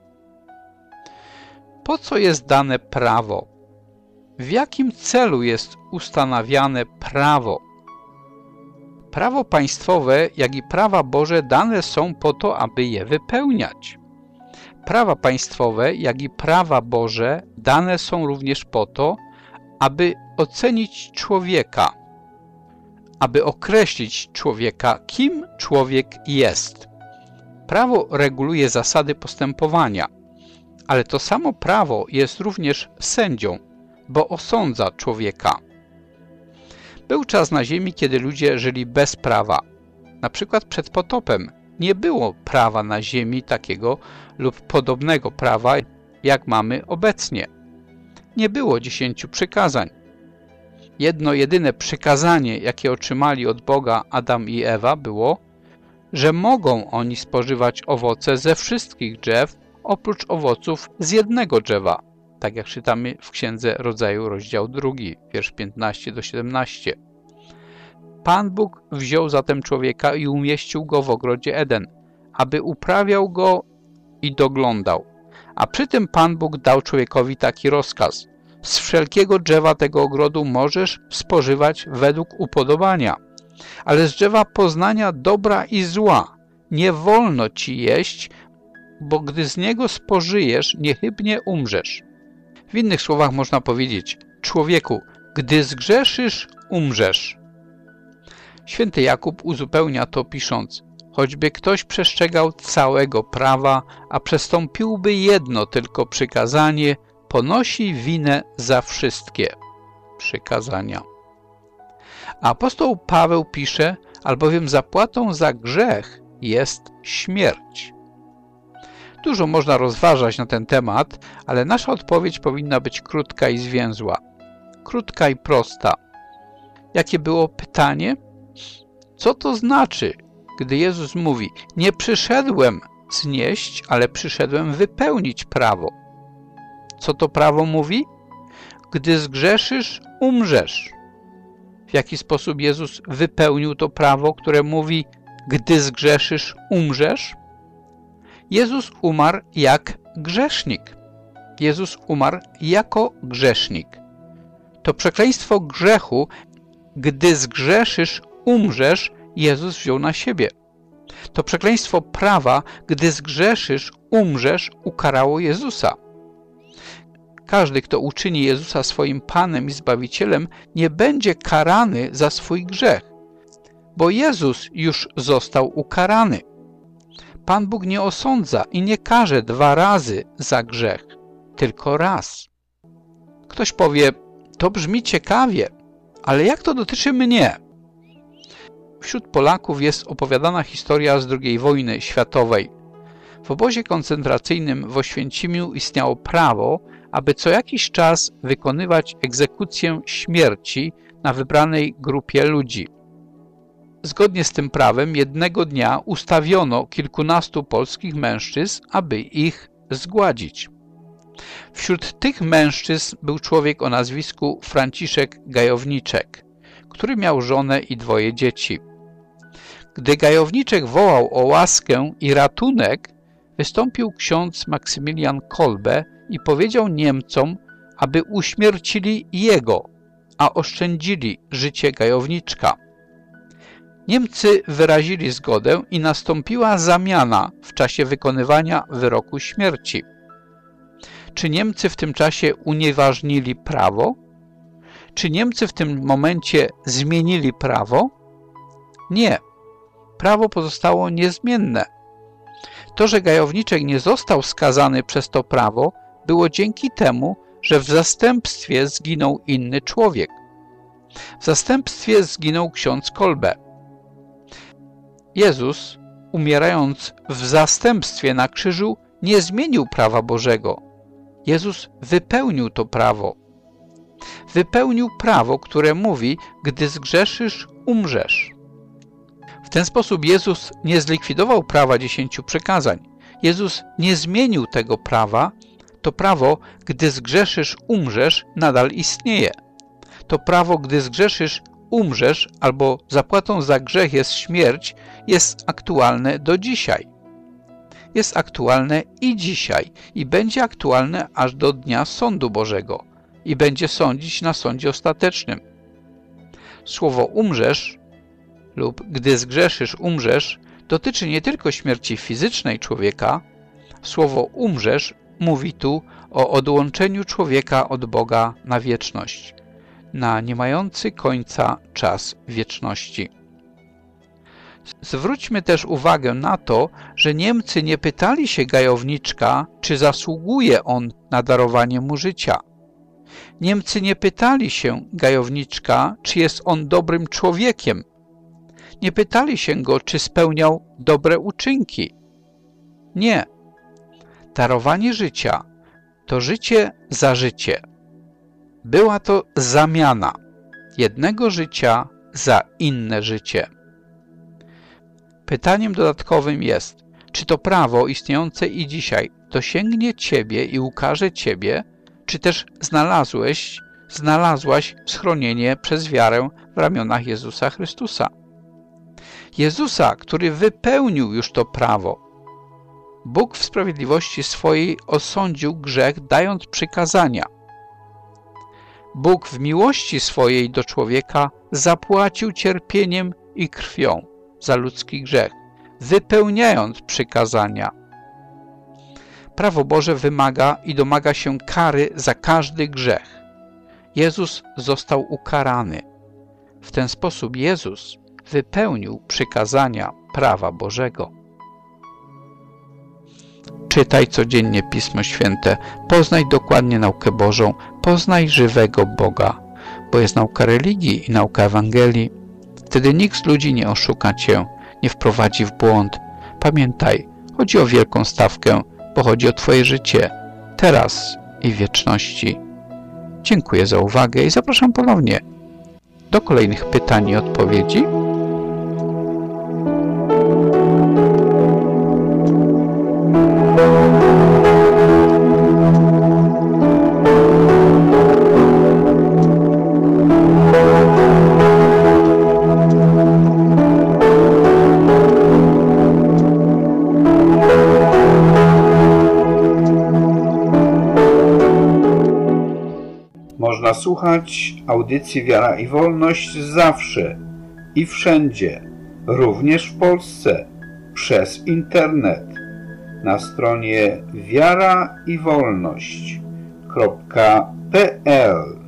Po co jest dane prawo? W jakim celu jest ustanawiane prawo? Prawo państwowe, jak i prawa Boże dane są po to, aby je wypełniać. Prawa państwowe, jak i prawa Boże dane są również po to, aby ocenić człowieka, aby określić człowieka, kim człowiek jest. Prawo reguluje zasady postępowania, ale to samo prawo jest również sędzią, bo osądza człowieka. Był czas na ziemi, kiedy ludzie żyli bez prawa. Na przykład przed potopem nie było prawa na ziemi takiego lub podobnego prawa, jak mamy obecnie. Nie było 10 przykazań. Jedno jedyne przykazanie, jakie otrzymali od Boga Adam i Ewa, było, że mogą oni spożywać owoce ze wszystkich drzew, oprócz owoców z jednego drzewa, tak jak czytamy w Księdze Rodzaju, rozdział 2, wiersz 15 do 17. Pan Bóg wziął zatem człowieka i umieścił go w ogrodzie Eden, aby uprawiał go i doglądał. A przy tym Pan Bóg dał człowiekowi taki rozkaz: z wszelkiego drzewa tego ogrodu możesz spożywać według upodobania, ale z drzewa poznania dobra i zła nie wolno ci jeść, bo gdy z niego spożyjesz, niechybnie umrzesz. W innych słowach można powiedzieć: człowieku, gdy zgrzeszysz, umrzesz. Święty Jakub uzupełnia to pisząc: choćby ktoś przestrzegał całego prawa, a przestąpiłby jedno tylko przykazanie, ponosi winę za wszystkie przykazania. A apostoł Paweł pisze: albowiem zapłatą za grzech jest śmierć. Dużo można rozważać na ten temat, ale nasza odpowiedź powinna być krótka i zwięzła. Krótka i prosta. Jakie było pytanie? Co to znaczy, gdy Jezus mówi: nie przyszedłem znieść, ale przyszedłem wypełnić prawo? Co to prawo mówi? Gdy zgrzeszysz, umrzesz. W jaki sposób Jezus wypełnił to prawo, które mówi: gdy zgrzeszysz, umrzesz? Jezus umarł jak grzesznik. Jezus umarł jako grzesznik. To przekleństwo grzechu, gdy zgrzeszysz, umrzesz, Jezus wziął na siebie. To przekleństwo prawa, gdy zgrzeszysz, umrzesz, ukarało Jezusa. Każdy, kto uczyni Jezusa swoim Panem i Zbawicielem, nie będzie karany za swój grzech, bo Jezus już został ukarany. Pan Bóg nie osądza i nie karze 2 razy za grzech, tylko raz. Ktoś powie: to brzmi ciekawie, ale jak to dotyczy mnie? Wśród Polaków jest opowiadana historia z II wojny światowej. W obozie koncentracyjnym w Oświęcimiu istniało prawo, aby co jakiś czas wykonywać egzekucję śmierci na wybranej grupie ludzi. Zgodnie z tym prawem jednego dnia ustawiono kilkunastu polskich mężczyzn, aby ich zgładzić. Wśród tych mężczyzn był człowiek o nazwisku Franciszek Gajowniczek, który miał żonę i 2 dzieci. Gdy Gajowniczek wołał o łaskę i ratunek, wystąpił ksiądz Maksymilian Kolbe i powiedział Niemcom, aby uśmiercili jego, a oszczędzili życie Gajowniczka. Niemcy wyrazili zgodę i nastąpiła zamiana w czasie wykonywania wyroku śmierci. Czy Niemcy w tym czasie unieważnili prawo? Czy Niemcy w tym momencie zmienili prawo? Nie. Prawo pozostało niezmienne. To, że gajowniczek nie został skazany przez to prawo, było dzięki temu, że w zastępstwie zginął inny człowiek. W zastępstwie zginął ksiądz Kolbe. Jezus, umierając w zastępstwie na krzyżu, nie zmienił prawa Bożego. Jezus wypełnił to prawo. Wypełnił prawo, które mówi, gdy zgrzeszysz, umrzesz. W ten sposób Jezus nie zlikwidował prawa 10 przykazań. Jezus nie zmienił tego prawa. To prawo, gdy zgrzeszysz, umrzesz, nadal istnieje. To prawo, gdy zgrzeszysz, umrzesz, albo zapłatą za grzech jest śmierć, jest aktualne do dzisiaj. Jest aktualne i dzisiaj i będzie aktualne aż do dnia sądu Bożego i będzie sądzić na sądzie ostatecznym. Słowo umrzesz lub gdy zgrzeszysz, umrzesz dotyczy nie tylko śmierci fizycznej człowieka. Słowo umrzesz mówi tu o odłączeniu człowieka od Boga na wieczność, na nie mający końca czas wieczności. Zwróćmy też uwagę na to, że Niemcy nie pytali się gajowniczka, czy zasługuje on na darowanie mu życia. Niemcy nie pytali się gajowniczka, czy jest on dobrym człowiekiem. Nie pytali się go, czy spełniał dobre uczynki. Nie. Darowanie życia to życie za życie. Była to zamiana jednego życia za inne życie. Pytaniem dodatkowym jest, czy to prawo istniejące i dzisiaj dosięgnie Ciebie i ukaże Ciebie, czy też znalazłaś schronienie przez wiarę w ramionach Jezusa Chrystusa. Jezusa, który wypełnił już to prawo. Bóg w sprawiedliwości swojej osądził grzech, dając przykazania. Bóg w miłości swojej do człowieka zapłacił cierpieniem i krwią za ludzki grzech, wypełniając przykazania. Prawo Boże wymaga i domaga się kary za każdy grzech. Jezus został ukarany. W ten sposób Jezus wypełnił przykazania prawa Bożego. Czytaj codziennie Pismo Święte, poznaj dokładnie naukę Bożą, poznaj żywego Boga, bo jest nauka religii i nauka Ewangelii. Wtedy nikt z ludzi nie oszuka Cię, nie wprowadzi w błąd. Pamiętaj, chodzi o wielką stawkę, bo chodzi o Twoje życie, teraz i w wieczności. Dziękuję za uwagę i zapraszam ponownie do kolejnych pytań i odpowiedzi. Można słuchać audycji Wiara i Wolność zawsze i wszędzie, również w Polsce, przez internet na stronie wiaraiwolność.pl.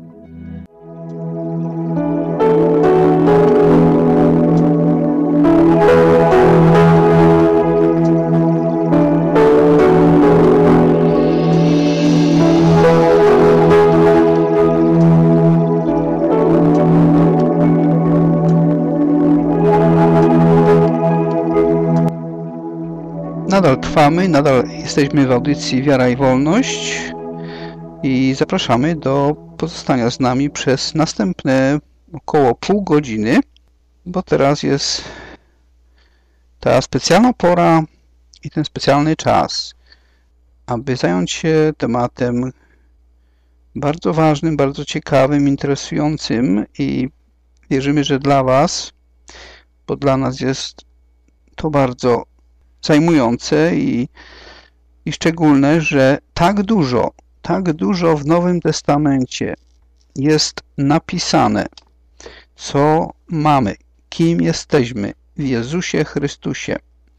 Nadal trwamy, nadal jesteśmy w audycji Wiara i Wolność i zapraszamy do pozostania z nami przez następne około pół godziny, bo teraz jest ta specjalna pora i ten specjalny czas, aby zająć się tematem bardzo ważnym, bardzo ciekawym, interesującym i wierzymy, że dla Was, bo dla nas jest to bardzo zajmujące i szczególne, że tak dużo w Nowym Testamencie jest napisane, co mamy, kim jesteśmy w Jezusie Chrystusie.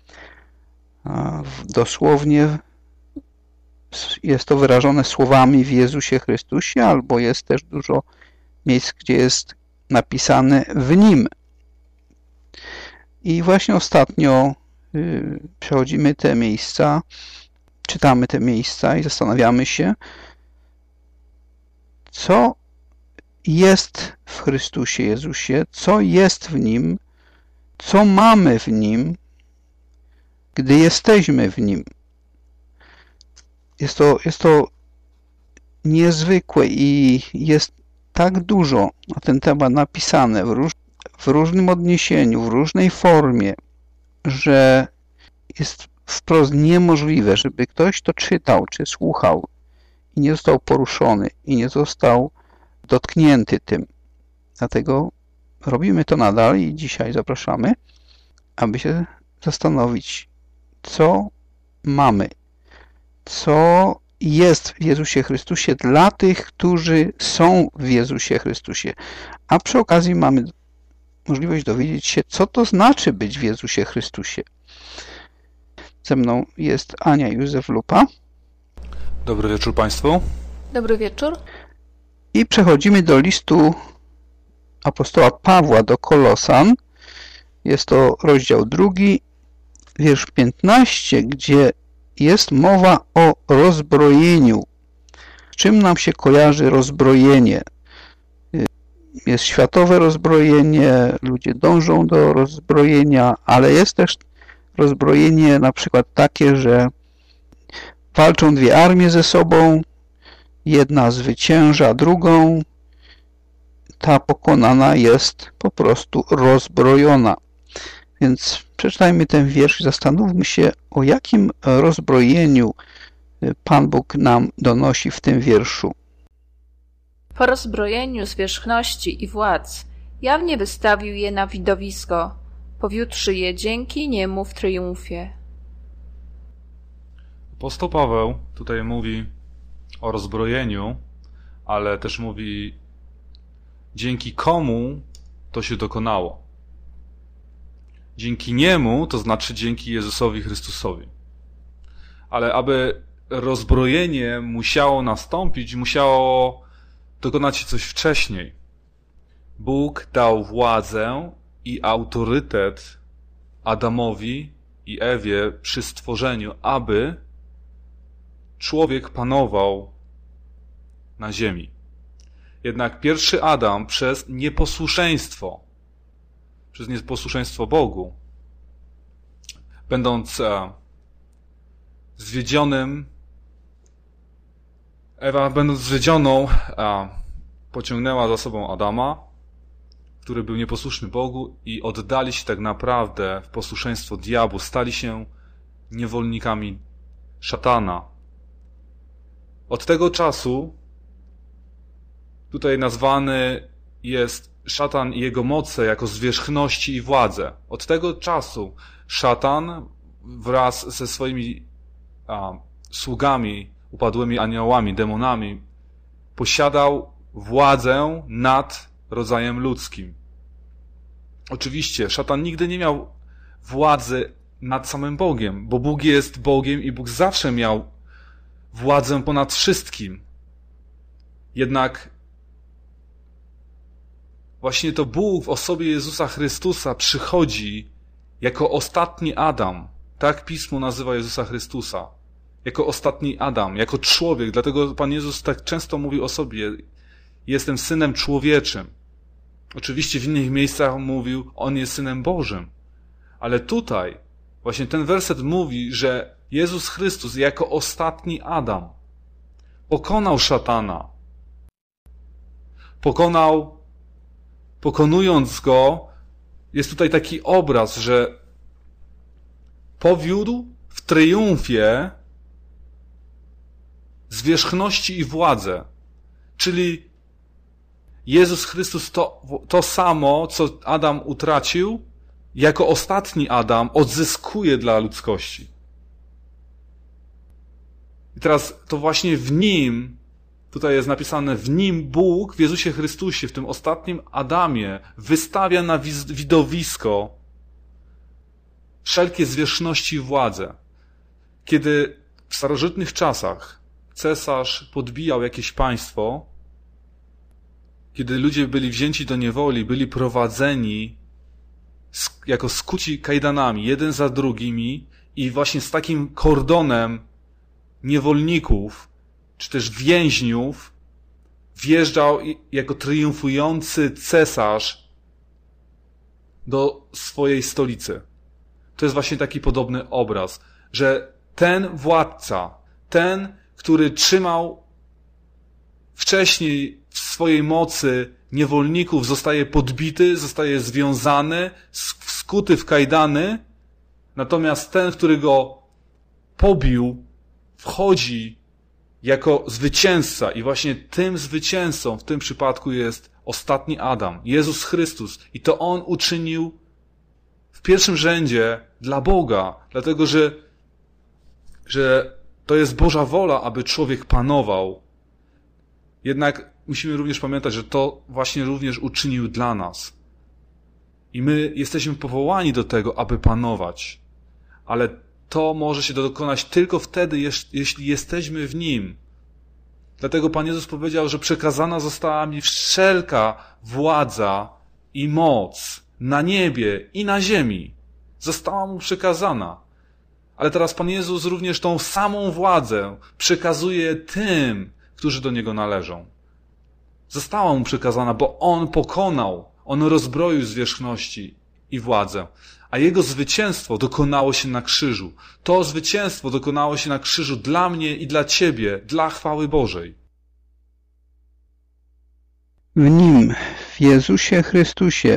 Dosłownie jest to wyrażone słowami w Jezusie Chrystusie, albo jest też dużo miejsc, gdzie jest napisane w Nim. I właśnie ostatnio przechodzimy te miejsca, czytamy te miejsca i zastanawiamy się, co jest w Chrystusie Jezusie, co jest w Nim, co mamy w Nim, gdy jesteśmy w Nim. Jest to niezwykłe i jest tak dużo na ten temat napisane w różnym odniesieniu, w różnej formie, że jest wprost niemożliwe, żeby ktoś to czytał czy słuchał i nie został poruszony i nie został dotknięty tym. Dlatego robimy to nadal i dzisiaj zapraszamy, aby się zastanowić, co mamy, co jest w Jezusie Chrystusie dla tych, którzy są w Jezusie Chrystusie. A przy okazji mamy możliwość dowiedzieć się, co to znaczy być w Jezusie Chrystusie. Ze mną jest Ania Józef Lupa. Dobry wieczór Państwu. Dobry wieczór. I przechodzimy do listu apostoła Pawła do Kolosan. Jest to rozdział 2, wiersz 15, gdzie jest mowa o rozbrojeniu. Z czym nam się kojarzy rozbrojenie? Jest światowe rozbrojenie, ludzie dążą do rozbrojenia, ale jest też rozbrojenie na przykład takie, że walczą dwie armie ze sobą, jedna zwycięża drugą, ta pokonana jest po prostu rozbrojona. Więc przeczytajmy ten wiersz i zastanówmy się, o jakim rozbrojeniu Pan Bóg nam donosi w tym wierszu. Po rozbrojeniu zwierzchności i władz jawnie wystawił je na widowisko, powiódłszy je dzięki niemu w triumfie. Apostoł Paweł tutaj mówi o rozbrojeniu, ale też mówi, dzięki komu to się dokonało. Dzięki niemu, to znaczy dzięki Jezusowi Chrystusowi. Ale aby rozbrojenie musiało nastąpić, musiało dokonać się coś wcześniej. Bóg dał władzę i autorytet Adamowi i Ewie przy stworzeniu, aby człowiek panował na ziemi. Jednak pierwszy Adam przez nieposłuszeństwo Bogu, będąc zwiedzionym, Ewa, będąc zwiedzioną, pociągnęła za sobą Adama, który był nieposłuszny Bogu, i oddali się tak naprawdę w posłuszeństwo diabłu, stali się niewolnikami szatana. Od tego czasu tutaj nazwany jest szatan i jego moce jako zwierzchności i władze. Od tego czasu szatan wraz ze swoimi sługami, upadłymi aniołami, demonami, posiadał władzę nad rodzajem ludzkim. Oczywiście szatan nigdy nie miał władzy nad samym Bogiem, bo Bóg jest Bogiem i Bóg zawsze miał władzę ponad wszystkim. Jednak właśnie to Bóg w osobie Jezusa Chrystusa przychodzi jako ostatni Adam. Tak Pismo nazywa Jezusa Chrystusa. Jako ostatni Adam, jako człowiek. Dlatego Pan Jezus tak często mówi o sobie: jestem Synem Człowieczym. Oczywiście w innych miejscach mówił, On jest Synem Bożym. Ale tutaj właśnie ten werset mówi, że Jezus Chrystus jako ostatni Adam pokonał szatana. Pokonując go, jest tutaj taki obraz, że powiódł w triumfie zwierzchności i władzę. Czyli Jezus Chrystus to samo, co Adam utracił, jako ostatni Adam odzyskuje dla ludzkości. I teraz to właśnie w Nim, tutaj jest napisane, w Nim Bóg, w Jezusie Chrystusie, w tym ostatnim Adamie, wystawia na widowisko wszelkie zwierzchności i władze. Kiedy w starożytnych czasach cesarz podbijał jakieś państwo, kiedy ludzie byli wzięci do niewoli, byli prowadzeni jako skuci kajdanami, jeden za drugimi i właśnie z takim kordonem niewolników, czy też więźniów wjeżdżał jako triumfujący cesarz do swojej stolicy. To jest właśnie taki podobny obraz, że ten władca, ten, który trzymał wcześniej w swojej mocy niewolników, zostaje podbity, zostaje związany, skuty w kajdany, natomiast ten, który go pobił, wchodzi jako zwycięzca i właśnie tym zwycięzcą w tym przypadku jest ostatni Adam, Jezus Chrystus. I to On uczynił w pierwszym rzędzie dla Boga, dlatego że to jest Boża wola, aby człowiek panował. Jednak musimy również pamiętać, że to właśnie również uczynił dla nas. I my jesteśmy powołani do tego, aby panować. Ale to może się dokonać tylko wtedy, jeśli jesteśmy w Nim. Dlatego Pan Jezus powiedział, że przekazana została mi wszelka władza i moc na niebie i na ziemi. Została Mu przekazana. Ale teraz Pan Jezus również tą samą władzę przekazuje tym, którzy do Niego należą. Została Mu przekazana, bo On pokonał, On rozbroił zwierzchności i władzę. A Jego zwycięstwo dokonało się na krzyżu. To zwycięstwo dokonało się na krzyżu dla mnie i dla Ciebie, dla chwały Bożej. W Nim, w Jezusie Chrystusie,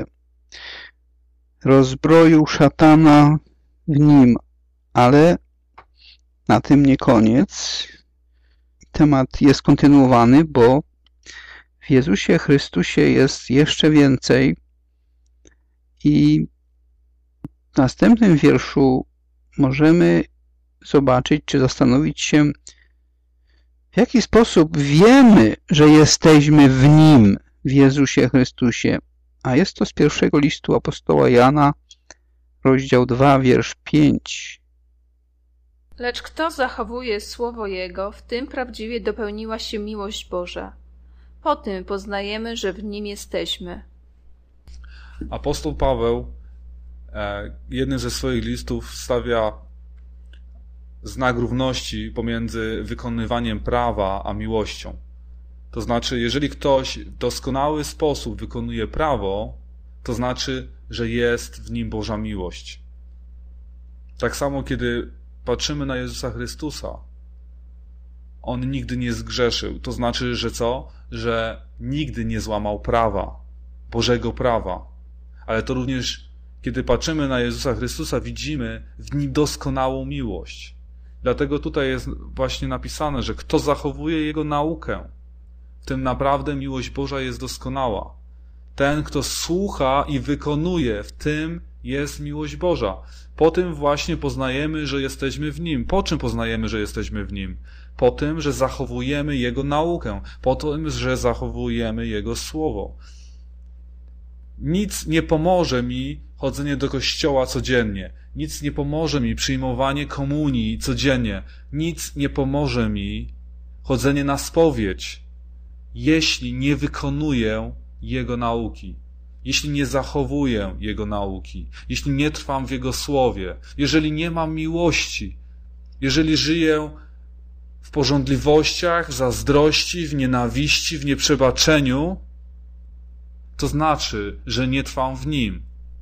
rozbroił szatana w Nim, ale na tym nie koniec. Temat jest kontynuowany, bo w Jezusie Chrystusie jest jeszcze więcej i w następnym wierszu możemy zobaczyć, czy zastanowić się, w jaki sposób wiemy, że jesteśmy w Nim, w Jezusie Chrystusie. A jest to z pierwszego listu apostoła Jana, rozdział 2, wiersz 5. Lecz kto zachowuje słowo Jego, w tym prawdziwie dopełniła się miłość Boża. Po tym poznajemy, że w Nim jesteśmy. Apostoł Paweł jednym ze swoich listów stawia znak równości pomiędzy wykonywaniem prawa a miłością. To znaczy, jeżeli ktoś w doskonały sposób wykonuje prawo, to znaczy, że jest w nim Boża miłość. Tak samo, kiedy patrzymy na Jezusa Chrystusa, On nigdy nie zgrzeszył. To znaczy, że co? Że nigdy nie złamał prawa, Bożego prawa. Ale to również, kiedy patrzymy na Jezusa Chrystusa, widzimy w Nim doskonałą miłość. Dlatego tutaj jest właśnie napisane, że kto zachowuje Jego naukę, w tym naprawdę miłość Boża jest doskonała. Ten, kto słucha i wykonuje, w tym jest miłość Boża. Po tym właśnie poznajemy, że jesteśmy w Nim. Po czym poznajemy, że jesteśmy w Nim? Po tym, że zachowujemy Jego naukę. Po tym, że zachowujemy Jego słowo. Nic nie pomoże mi chodzenie do kościoła codziennie. Nic nie pomoże mi przyjmowanie komunii codziennie. Nic nie pomoże mi chodzenie na spowiedź, jeśli nie wykonuję Jego nauki. Jeśli nie zachowuję Jego nauki, jeśli nie trwam w Jego słowie, jeżeli nie mam miłości, jeżeli żyję w pożądliwościach, w zazdrości, w nienawiści, w nieprzebaczeniu, to znaczy, że nie trwam w Nim.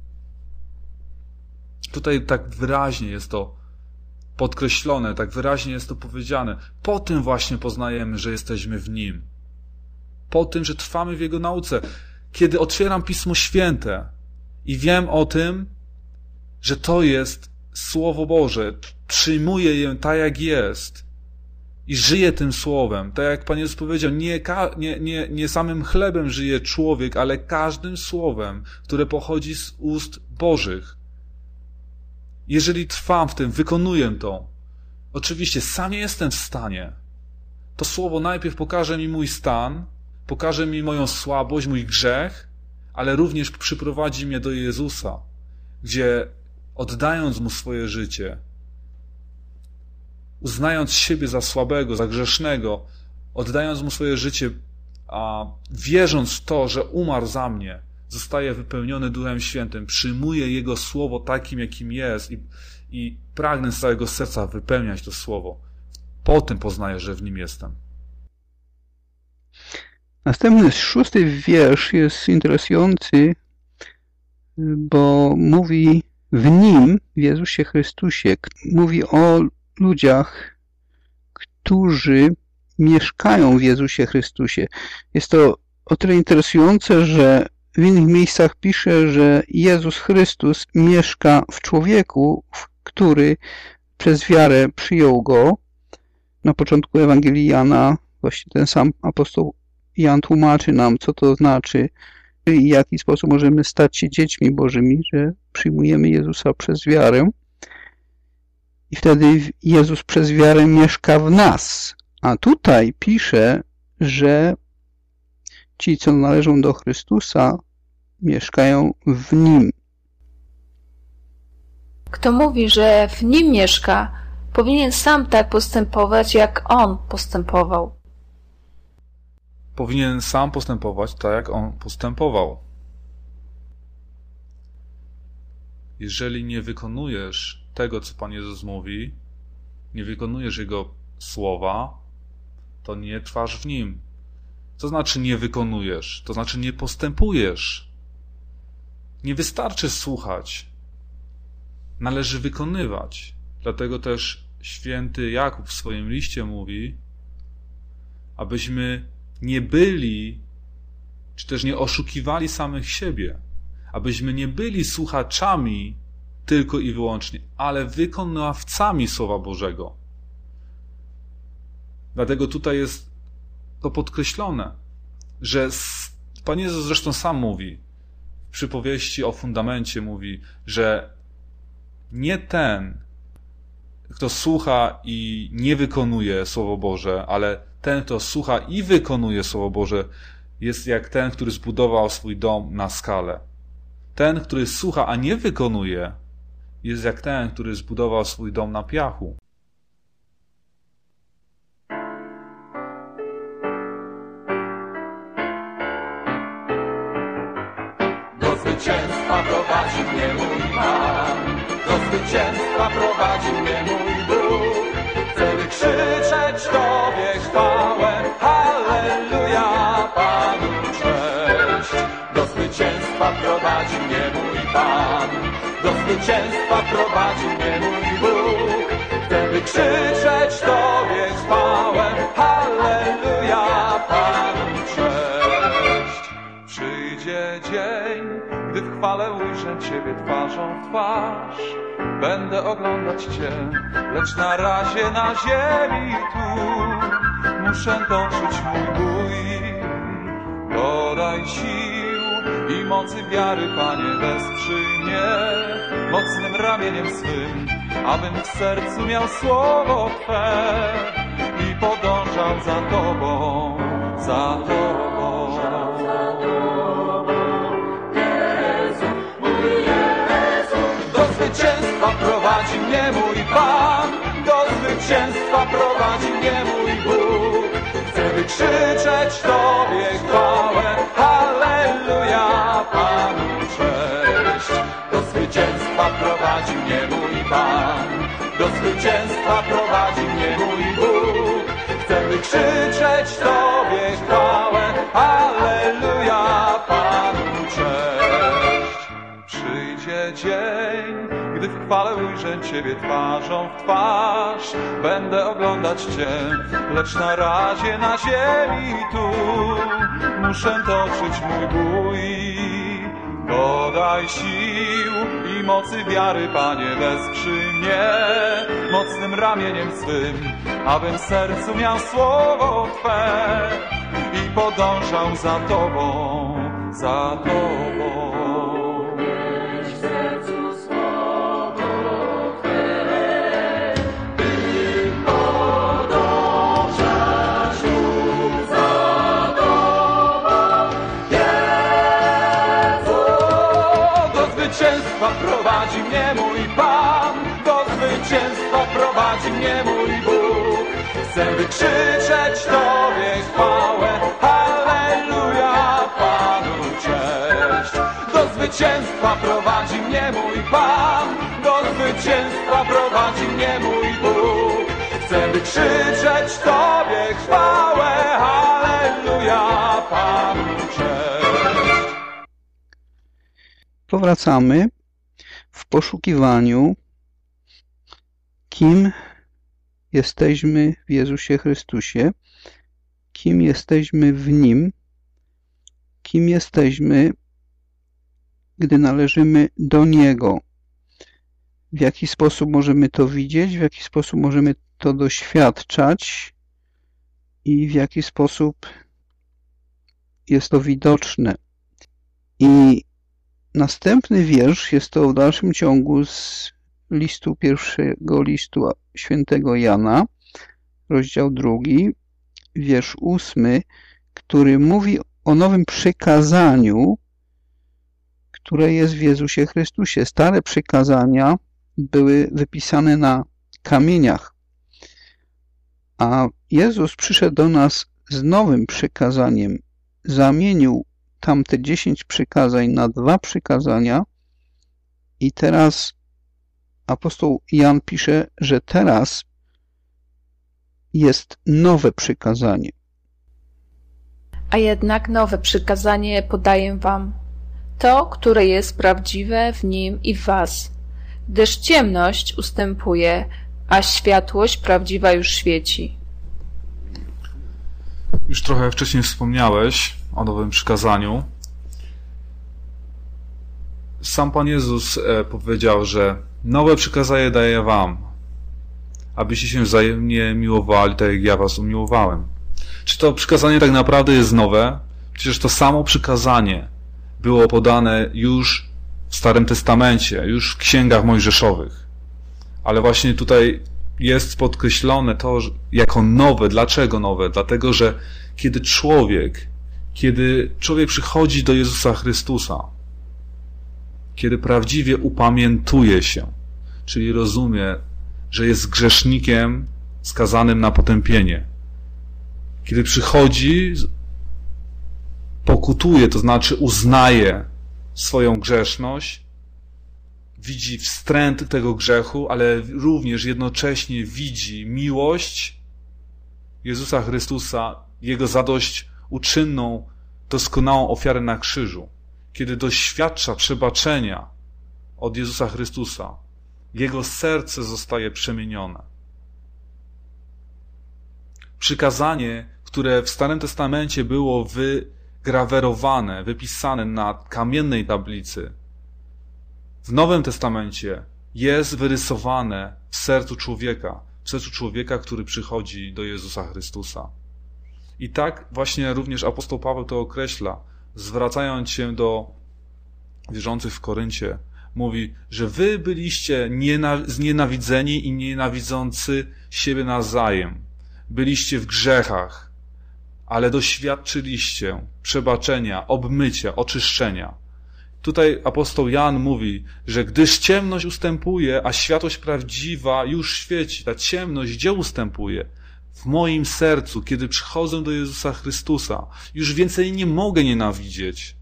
Tutaj tak wyraźnie jest to podkreślone, tak wyraźnie jest to powiedziane. Po tym właśnie poznajemy, że jesteśmy w Nim. Po tym, że trwamy w Jego nauce. Kiedy otwieram Pismo Święte i wiem o tym, że to jest Słowo Boże, przyjmuję je tak, jak jest i żyję tym Słowem. Tak jak Pan Jezus powiedział, nie samym chlebem żyje człowiek, ale każdym Słowem, które pochodzi z ust Bożych. Jeżeli trwam w tym, wykonuję to, oczywiście sam nie jestem w stanie. To Słowo najpierw pokaże mi mój stan, pokaże mi moją słabość, mój grzech, ale również przyprowadzi mnie do Jezusa, gdzie oddając Mu swoje życie, uznając siebie za słabego, za grzesznego, oddając Mu swoje życie, wierząc w to, że umarł za mnie, zostaje wypełniony Duchem Świętym, przyjmuje Jego Słowo takim, jakim jest i pragnę z całego serca wypełniać to Słowo. Potem poznaję, że w Nim jestem. Następny 6 wiersz jest interesujący, bo mówi w Nim, w Jezusie Chrystusie, mówi o ludziach, którzy mieszkają w Jezusie Chrystusie. Jest to o tyle interesujące, że w innych miejscach pisze, że Jezus Chrystus mieszka w człowieku, który przez wiarę przyjął Go. Na początku Ewangelii Jana właśnie ten sam apostoł Jan tłumaczy nam, co to znaczy i w jaki sposób możemy stać się dziećmi Bożymi, że przyjmujemy Jezusa przez wiarę i wtedy Jezus przez wiarę mieszka w nas. A tutaj pisze, że ci, co należą do Chrystusa, mieszkają w Nim. Kto mówi, że w Nim mieszka, powinien sam tak postępować, jak On postępował. Powinien sam postępować tak, jak On postępował. Jeżeli nie wykonujesz tego, co Pan Jezus mówi, nie wykonujesz Jego słowa, to nie trwasz w Nim. Co znaczy nie wykonujesz? To znaczy nie postępujesz. Nie wystarczy słuchać. Należy wykonywać. Dlatego też święty Jakub w swoim liście mówi, abyśmy nie byli, czy też nie oszukiwali samych siebie, abyśmy nie byli słuchaczami tylko i wyłącznie, ale wykonawcami Słowa Bożego. Dlatego tutaj jest to podkreślone, że Pan Jezus zresztą sam mówi, w przypowieści o fundamencie mówi, że nie ten, kto słucha i nie wykonuje Słowo Boże, ale ten, kto słucha i wykonuje Słowo Boże, jest jak ten, który zbudował swój dom na skale. Ten, który słucha, a nie wykonuje, jest jak ten, który zbudował swój dom na piachu. Do zwycięstwa prowadzi mnie mój Pan, do zwycięstwa prowadzi mnie mój Bóg. Chcę wykrzyczeć Tobie chwałę, halleluja, Panu cześć. Do zwycięstwa prowadzi mnie mój Pan, do zwycięstwa prowadzi mnie mój Bóg. Chcę wykrzyczeć Tobie chwałę, halleluja, Panu cześć. Przyjdzie dzień, gdy w chwale ujrzę Ciebie twarzą w twarz. Będę oglądać Cię, lecz na razie na ziemi tu muszę toczyć mój bój. Dodaj sił i mocy wiary, Panie, wesprzyj mnie mocnym ramieniem swym, abym w sercu miał słowo Twe i podążał za Tobą, za Tobą. Do zwycięstwa prowadzi mnie mój Pan, do zwycięstwa prowadzi mnie mój Bóg. Chcę wykrzyczeć Tobie chwałę, halleluja, Panu cześć. Do zwycięstwa prowadzi mnie mój Pan, do zwycięstwa prowadzi mnie mój Bóg. Chcę wykrzyczeć Tobie chwałę, halleluja, Panu cześć. Przyjdzie dzień, gdy w chwale ujrzę Ciebie twarzą w twarz. Będę oglądać Cię, lecz na razie na ziemi tu muszę toczyć mój bój. Dodaj sił i mocy wiary, Panie, wesprzyj mnie mocnym ramieniem swym, abym w sercu miał słowo Twe i podążał za Tobą, za Tobą. Prowadzi mnie mój Pan, do zwycięstwa prowadzi mnie mój Bóg. Chcę wykrzyczeć Tobie chwałę, halleluja. Do zwycięstwa prowadzi mnie mój Pan, do zwycięstwa prowadzi mnie mój Bóg. Chcę wykrzyczeć Tobie chwałę, halleluja, Panu cześć. Powracamy w poszukiwaniu, kim jesteśmy w Jezusie Chrystusie, kim jesteśmy w Nim, kim jesteśmy, gdy należymy do Niego. W jaki sposób możemy to widzieć, w jaki sposób możemy to doświadczać i w jaki sposób jest to widoczne. I następny wiersz jest to w dalszym ciągu z pierwszego listu świętego Jana, rozdział 2, wiersz 8, który mówi o nowym przykazaniu, które jest w Jezusie Chrystusie. Stare przykazania były wypisane na kamieniach, a Jezus przyszedł do nas z nowym przykazaniem. Zamienił tamte 10 przykazań na 2 przykazania i teraz apostoł Jan pisze, że teraz jest nowe przykazanie. A jednak nowe przykazanie podaję wam, to, które jest prawdziwe w nim i w was, gdyż ciemność ustępuje, a światłość prawdziwa już świeci. Już trochę wcześniej wspomniałeś o nowym przykazaniu. Sam Pan Jezus powiedział, że nowe przykazanie daję wam, abyście się wzajemnie miłowali, tak jak ja was umiłowałem. Czy to przykazanie tak naprawdę jest nowe? Przecież to samo przykazanie było podane już w Starym Testamencie, już w księgach mojżeszowych. Ale właśnie tutaj jest podkreślone to jako nowe. Dlaczego nowe? Dlatego, że kiedy człowiek przychodzi do Jezusa Chrystusa, kiedy prawdziwie upamiętuje się, czyli rozumie, że jest grzesznikiem skazanym na potępienie, kiedy przychodzi, pokutuje, to znaczy uznaje swoją grzeszność, widzi wstręt tego grzechu, ale również jednocześnie widzi miłość Jezusa Chrystusa, Jego zadośćuczynną, doskonałą ofiarę na krzyżu. Kiedy doświadcza przebaczenia od Jezusa Chrystusa, jego serce zostaje przemienione. Przykazanie, które w Starym Testamencie było wygrawerowane, wypisane na kamiennej tablicy, w Nowym Testamencie jest wyrysowane w sercu człowieka, który przychodzi do Jezusa Chrystusa. I tak właśnie również apostoł Paweł to określa, zwracając się do wierzących w Koryncie. Mówi, że wy byliście znienawidzeni i nienawidzący siebie nawzajem. Byliście w grzechach, ale doświadczyliście przebaczenia, obmycia, oczyszczenia. Tutaj apostoł Jan mówi, że gdyż ciemność ustępuje, a światłość prawdziwa już świeci. Ta ciemność gdzie ustępuje? W moim sercu, kiedy przychodzę do Jezusa Chrystusa. Już więcej nie mogę nienawidzieć.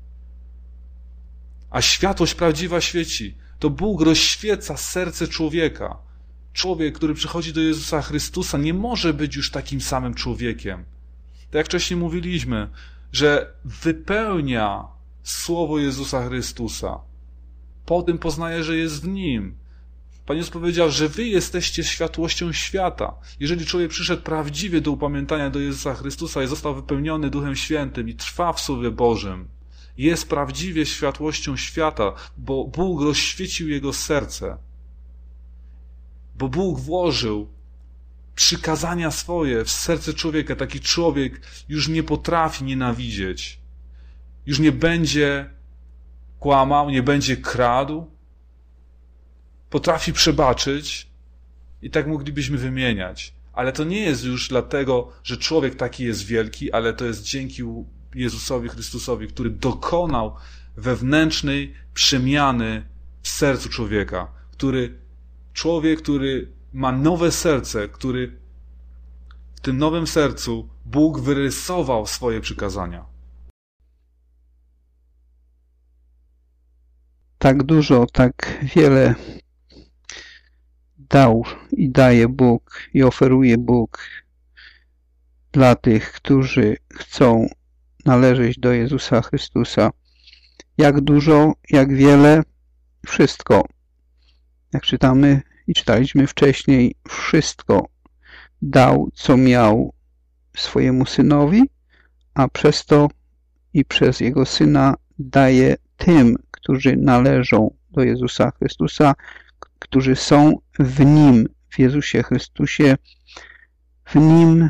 A światłość prawdziwa świeci. To Bóg rozświeca serce człowieka. Człowiek, który przychodzi do Jezusa Chrystusa, nie może być już takim samym człowiekiem. Tak jak wcześniej mówiliśmy, że wypełnia słowo Jezusa Chrystusa. Po tym poznaje, że jest w Nim. Pan Jezus powiedział, że wy jesteście światłością świata. Jeżeli człowiek przyszedł prawdziwie do upamiętania do Jezusa Chrystusa i został wypełniony Duchem Świętym i trwa w Słowie Bożym, jest prawdziwie światłością świata, bo Bóg rozświecił jego serce. Bo Bóg włożył przykazania swoje w serce człowieka. Taki człowiek już nie potrafi nienawidzieć. Już nie będzie kłamał, nie będzie kradł. Potrafi przebaczyć i tak moglibyśmy wymieniać. Ale to nie jest już dlatego, że człowiek taki jest wielki, ale to jest dzięki Jezusowi Chrystusowi, który dokonał wewnętrznej przemiany w sercu człowieka. Człowiek, który ma nowe serce, który w tym nowym sercu Bóg wyrysował swoje przykazania. tak dużo, tak wiele dał i daje Bóg i oferuje Bóg dla tych, którzy chcą należeć do Jezusa Chrystusa. Jak dużo, jak wiele, wszystko. Jak czytamy i czytaliśmy wcześniej, wszystko dał, co miał swojemu Synowi, a przez to i przez Jego Syna daje tym, którzy należą do Jezusa Chrystusa, którzy są w Nim, w Jezusie Chrystusie. W Nim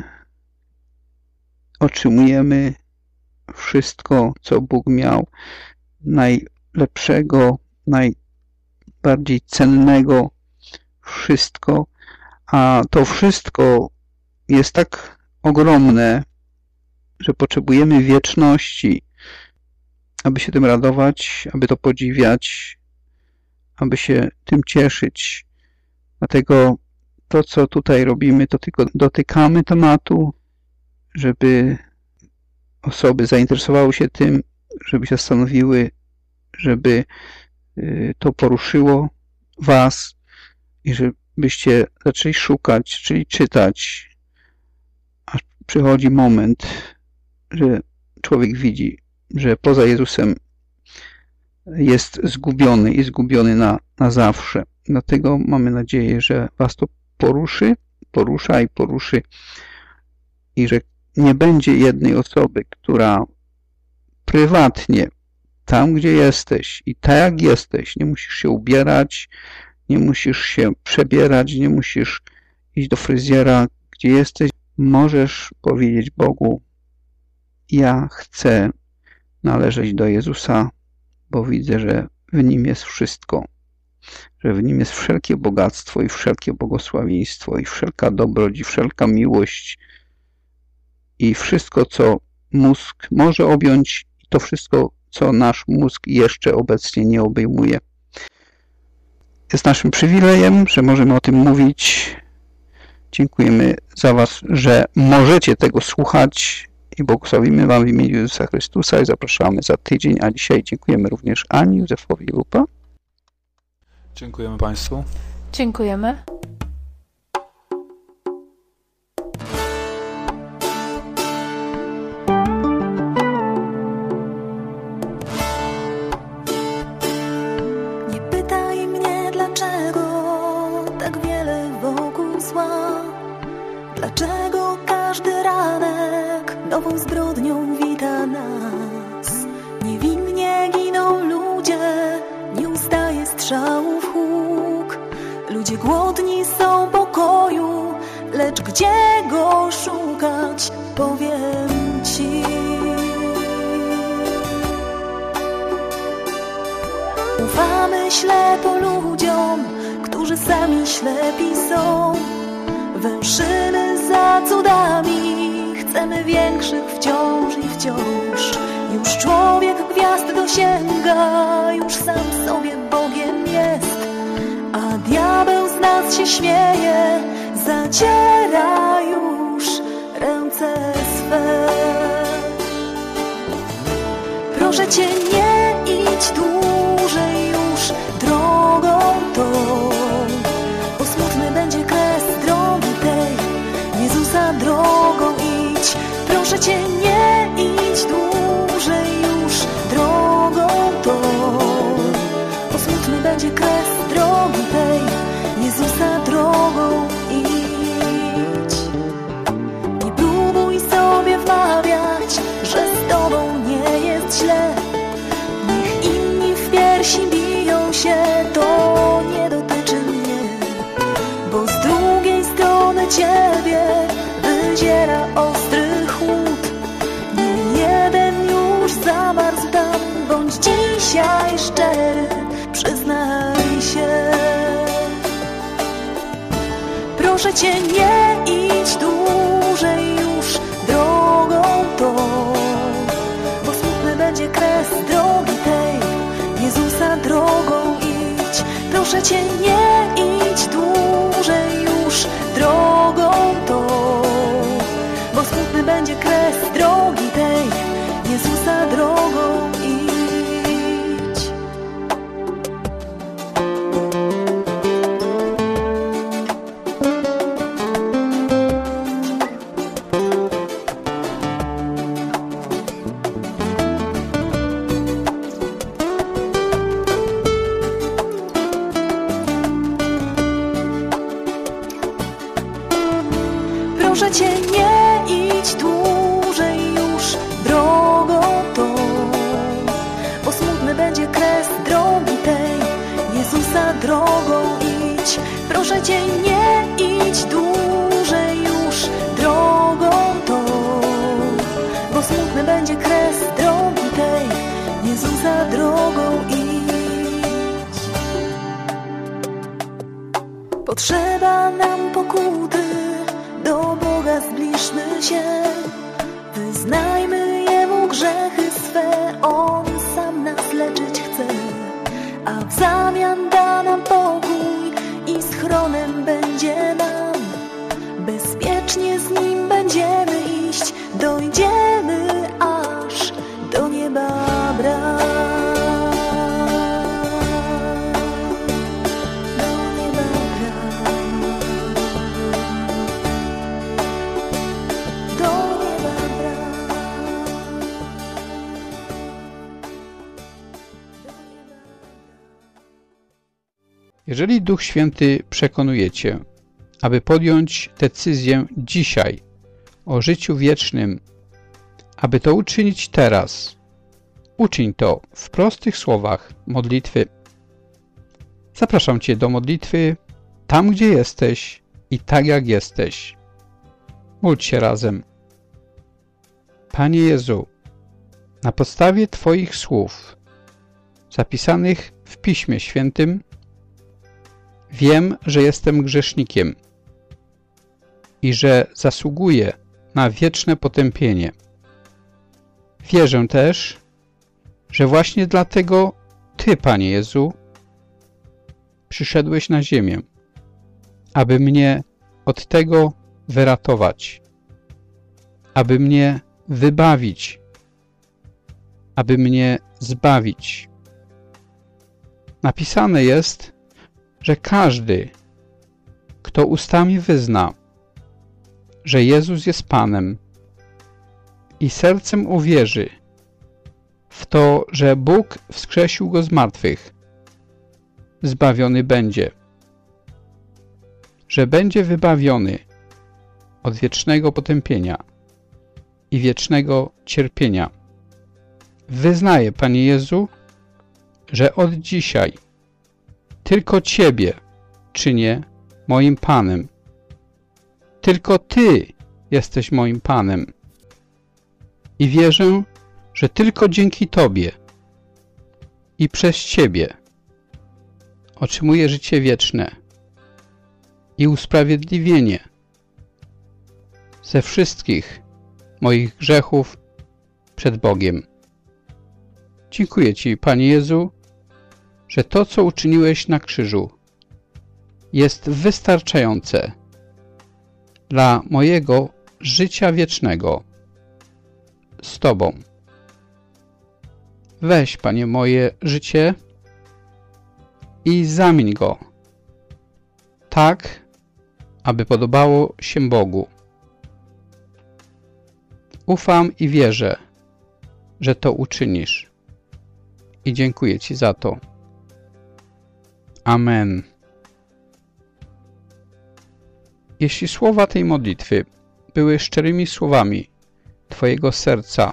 otrzymujemy wszystko, co Bóg miał, najlepszego, najbardziej cennego, wszystko, a to wszystko jest tak ogromne, że potrzebujemy wieczności, aby się tym radować, aby to podziwiać, aby się tym cieszyć. Dlatego to, co tutaj robimy, to tylko dotykamy tematu, żeby osoby zainteresowały się tym, żeby się zastanowiły, żeby to poruszyło was i żebyście zaczęli szukać, czyli czytać, aż przychodzi moment, że człowiek widzi, że poza Jezusem jest zgubiony i zgubiony na zawsze. Dlatego mamy nadzieję, że was to porusza i że nie będzie jednej osoby, która prywatnie, tam gdzie jesteś i tak jak jesteś, nie musisz się ubierać, nie musisz się przebierać, nie musisz iść do fryzjera, gdzie jesteś, możesz powiedzieć Bogu: ja chcę należeć do Jezusa, bo widzę, że w Nim jest wszystko, że w Nim jest wszelkie bogactwo i wszelkie błogosławieństwo i wszelka dobroć i wszelka miłość i wszystko, co mózg może objąć, i to wszystko, co nasz mózg jeszcze obecnie nie obejmuje. Jest naszym przywilejem, że możemy o tym mówić. Dziękujemy za was, że możecie tego słuchać i błogosławimy wam w imieniu Jezusa Chrystusa i zapraszamy za tydzień, a dzisiaj dziękujemy również Ani, Józefowi i Lupa. Dziękujemy Państwu. Dziękujemy. Nie pytaj mnie, dlaczego tak wiele wokół zła. Dlaczego każdy ranek nową zbrodnią wita nas. Niewinnie giną ludzie, nie ustaje strzałów huk. Ludzie głodni są pokoju, lecz gdzie go szukać, powiem ci. Ufamy ślepo ludziom, którzy sami ślepi są. Węszymy za cudami, chcemy większych wciąż i wciąż. Już człowiek gwiazd dosięga, już sam sobie Bogiem jest. A diabeł z nas się śmieje, zaciera już ręce swe. Proszę Cię, nie idź dłużej już drogą tą, bo smutny będzie kres drogi tej. Jezusa drogą idź. Proszę Cię, nie idź dłużej już drogą tą, bo smutny będzie kres drogi tej. Jezusa drogą idź. Nie próbuj sobie wmawiać, że z Tobą nie jest źle. Niech inni w piersi biją się, to nie dotyczy mnie, bo z drugiej strony Ciebie wyziera ostry chłód. Nie jeden już zamarzł tam, bądź dzisiaj szczery, przyznaj się. Proszę Cię, nie idź dłużej już drogą tą, bo smutny będzie kres drogi tej. Jezusa drogą idź. Proszę Cię, nie idź dłużej już drogą tą, bo smutny będzie kres drogi tej. Jezusa drogą idź. Proszę Cię, nie idź dłużej już drogą tą, bo smutny będzie kres drogi tej. Jezusa drogą idź. Proszę Cię, nie idź dłużej już drogą tą, bo smutny będzie kres drogi tej. Jezusa drogą idź. Potrzeba nam pokuty, do Boga zbliżmy się, wyznajmy Jemu grzechy swe, On sam nas leczyć chce, a w zamian da nam pokój i schronem będzie nam. Bezpiecznie z Nim będziemy iść, dojdziemy aż do nieba bram. Jeżeli Duch Święty przekonuje Cię, aby podjąć decyzję dzisiaj o życiu wiecznym, aby to uczynić teraz, uczyń to w prostych słowach modlitwy. Zapraszam Cię do modlitwy tam, gdzie jesteś i tak, jak jesteś. Módl się razem. Panie Jezu, na podstawie Twoich słów zapisanych w Piśmie Świętym, wiem, że jestem grzesznikiem i że zasługuję na wieczne potępienie. Wierzę też, że właśnie dlatego Ty, Panie Jezu, przyszedłeś na ziemię, aby mnie od tego wyratować, aby mnie wybawić, aby mnie zbawić. Napisane jest, że każdy, kto ustami wyzna, że Jezus jest Panem i sercem uwierzy w to, że Bóg wskrzesił Go z martwych, zbawiony będzie, że będzie wybawiony od wiecznego potępienia i wiecznego cierpienia. Wyznaję, Panie Jezu, że od dzisiaj tylko Ciebie czynię moim Panem. Tylko Ty jesteś moim Panem. I wierzę, że tylko dzięki Tobie i przez Ciebie otrzymuję życie wieczne i usprawiedliwienie ze wszystkich moich grzechów przed Bogiem. Dziękuję Ci, Panie Jezu, że to, co uczyniłeś na krzyżu, jest wystarczające dla mojego życia wiecznego z Tobą. Weź, Panie, moje życie i zamień go tak, aby podobało się Bogu. Ufam i wierzę, że to uczynisz i dziękuję Ci za to. Amen. Jeśli słowa tej modlitwy były szczerymi słowami Twojego serca,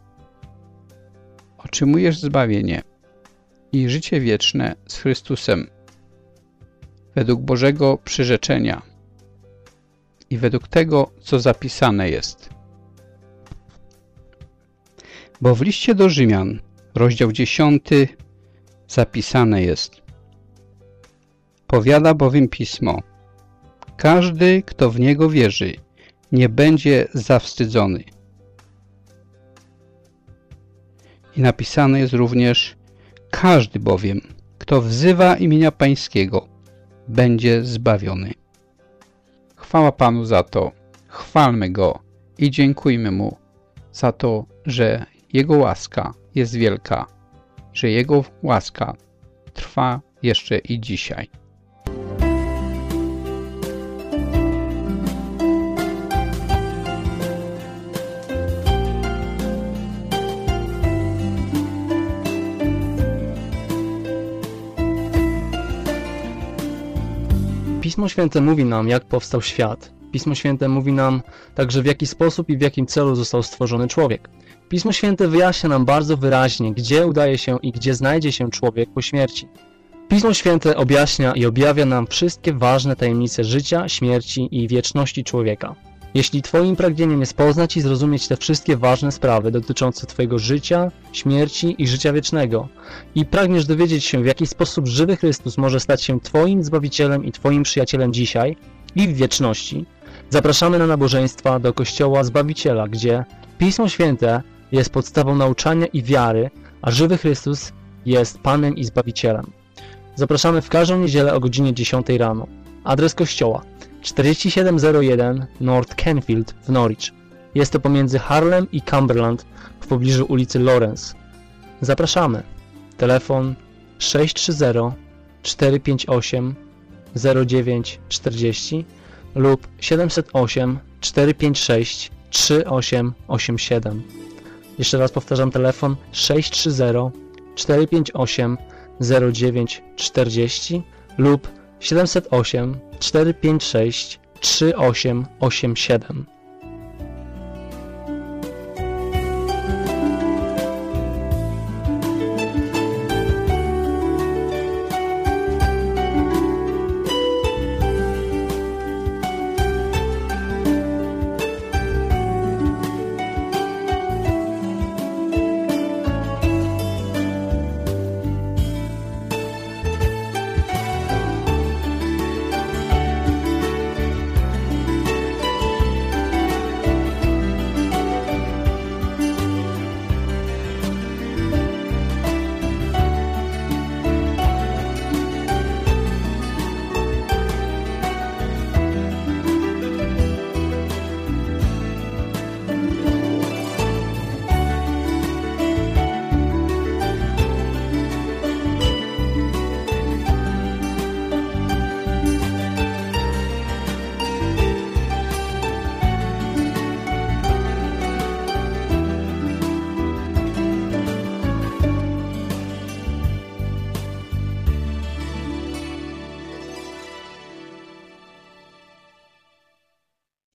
otrzymujesz zbawienie i życie wieczne z Chrystusem według Bożego przyrzeczenia i według tego, co zapisane jest. Bo w liście do Rzymian, rozdział 10, zapisane jest: powiada bowiem Pismo, każdy, kto w Niego wierzy, nie będzie zawstydzony. I napisane jest również: każdy bowiem, kto wzywa imienia Pańskiego, będzie zbawiony. Chwała Panu za to, chwalmy Go i dziękujmy Mu za to, że Jego łaska jest wielka, że Jego łaska trwa jeszcze i dzisiaj. Pismo Święte mówi nam, jak powstał świat. Pismo Święte mówi nam także, w jaki sposób i w jakim celu został stworzony człowiek. Pismo Święte wyjaśnia nam bardzo wyraźnie, gdzie udaje się i gdzie znajdzie się człowiek po śmierci. Pismo Święte objaśnia i objawia nam wszystkie ważne tajemnice życia, śmierci i wieczności człowieka. Jeśli Twoim pragnieniem jest poznać i zrozumieć te wszystkie ważne sprawy dotyczące Twojego życia, śmierci i życia wiecznego i pragniesz dowiedzieć się, w jaki sposób żywy Chrystus może stać się Twoim Zbawicielem i Twoim przyjacielem dzisiaj i w wieczności, zapraszamy na nabożeństwa do Kościoła Zbawiciela, gdzie Pismo Święte jest podstawą nauczania i wiary, a żywy Chrystus jest Panem i Zbawicielem. Zapraszamy w każdą niedzielę o godzinie 10 rano. Adres kościoła 4701 North Canfield w Norwich. Jest to pomiędzy Harlem i Cumberland w pobliżu ulicy Lawrence. Zapraszamy. Telefon 630 458 0940 lub 708 456 3887. Jeszcze raz powtarzam, telefon 630 458 0940 lub 708 456 3887.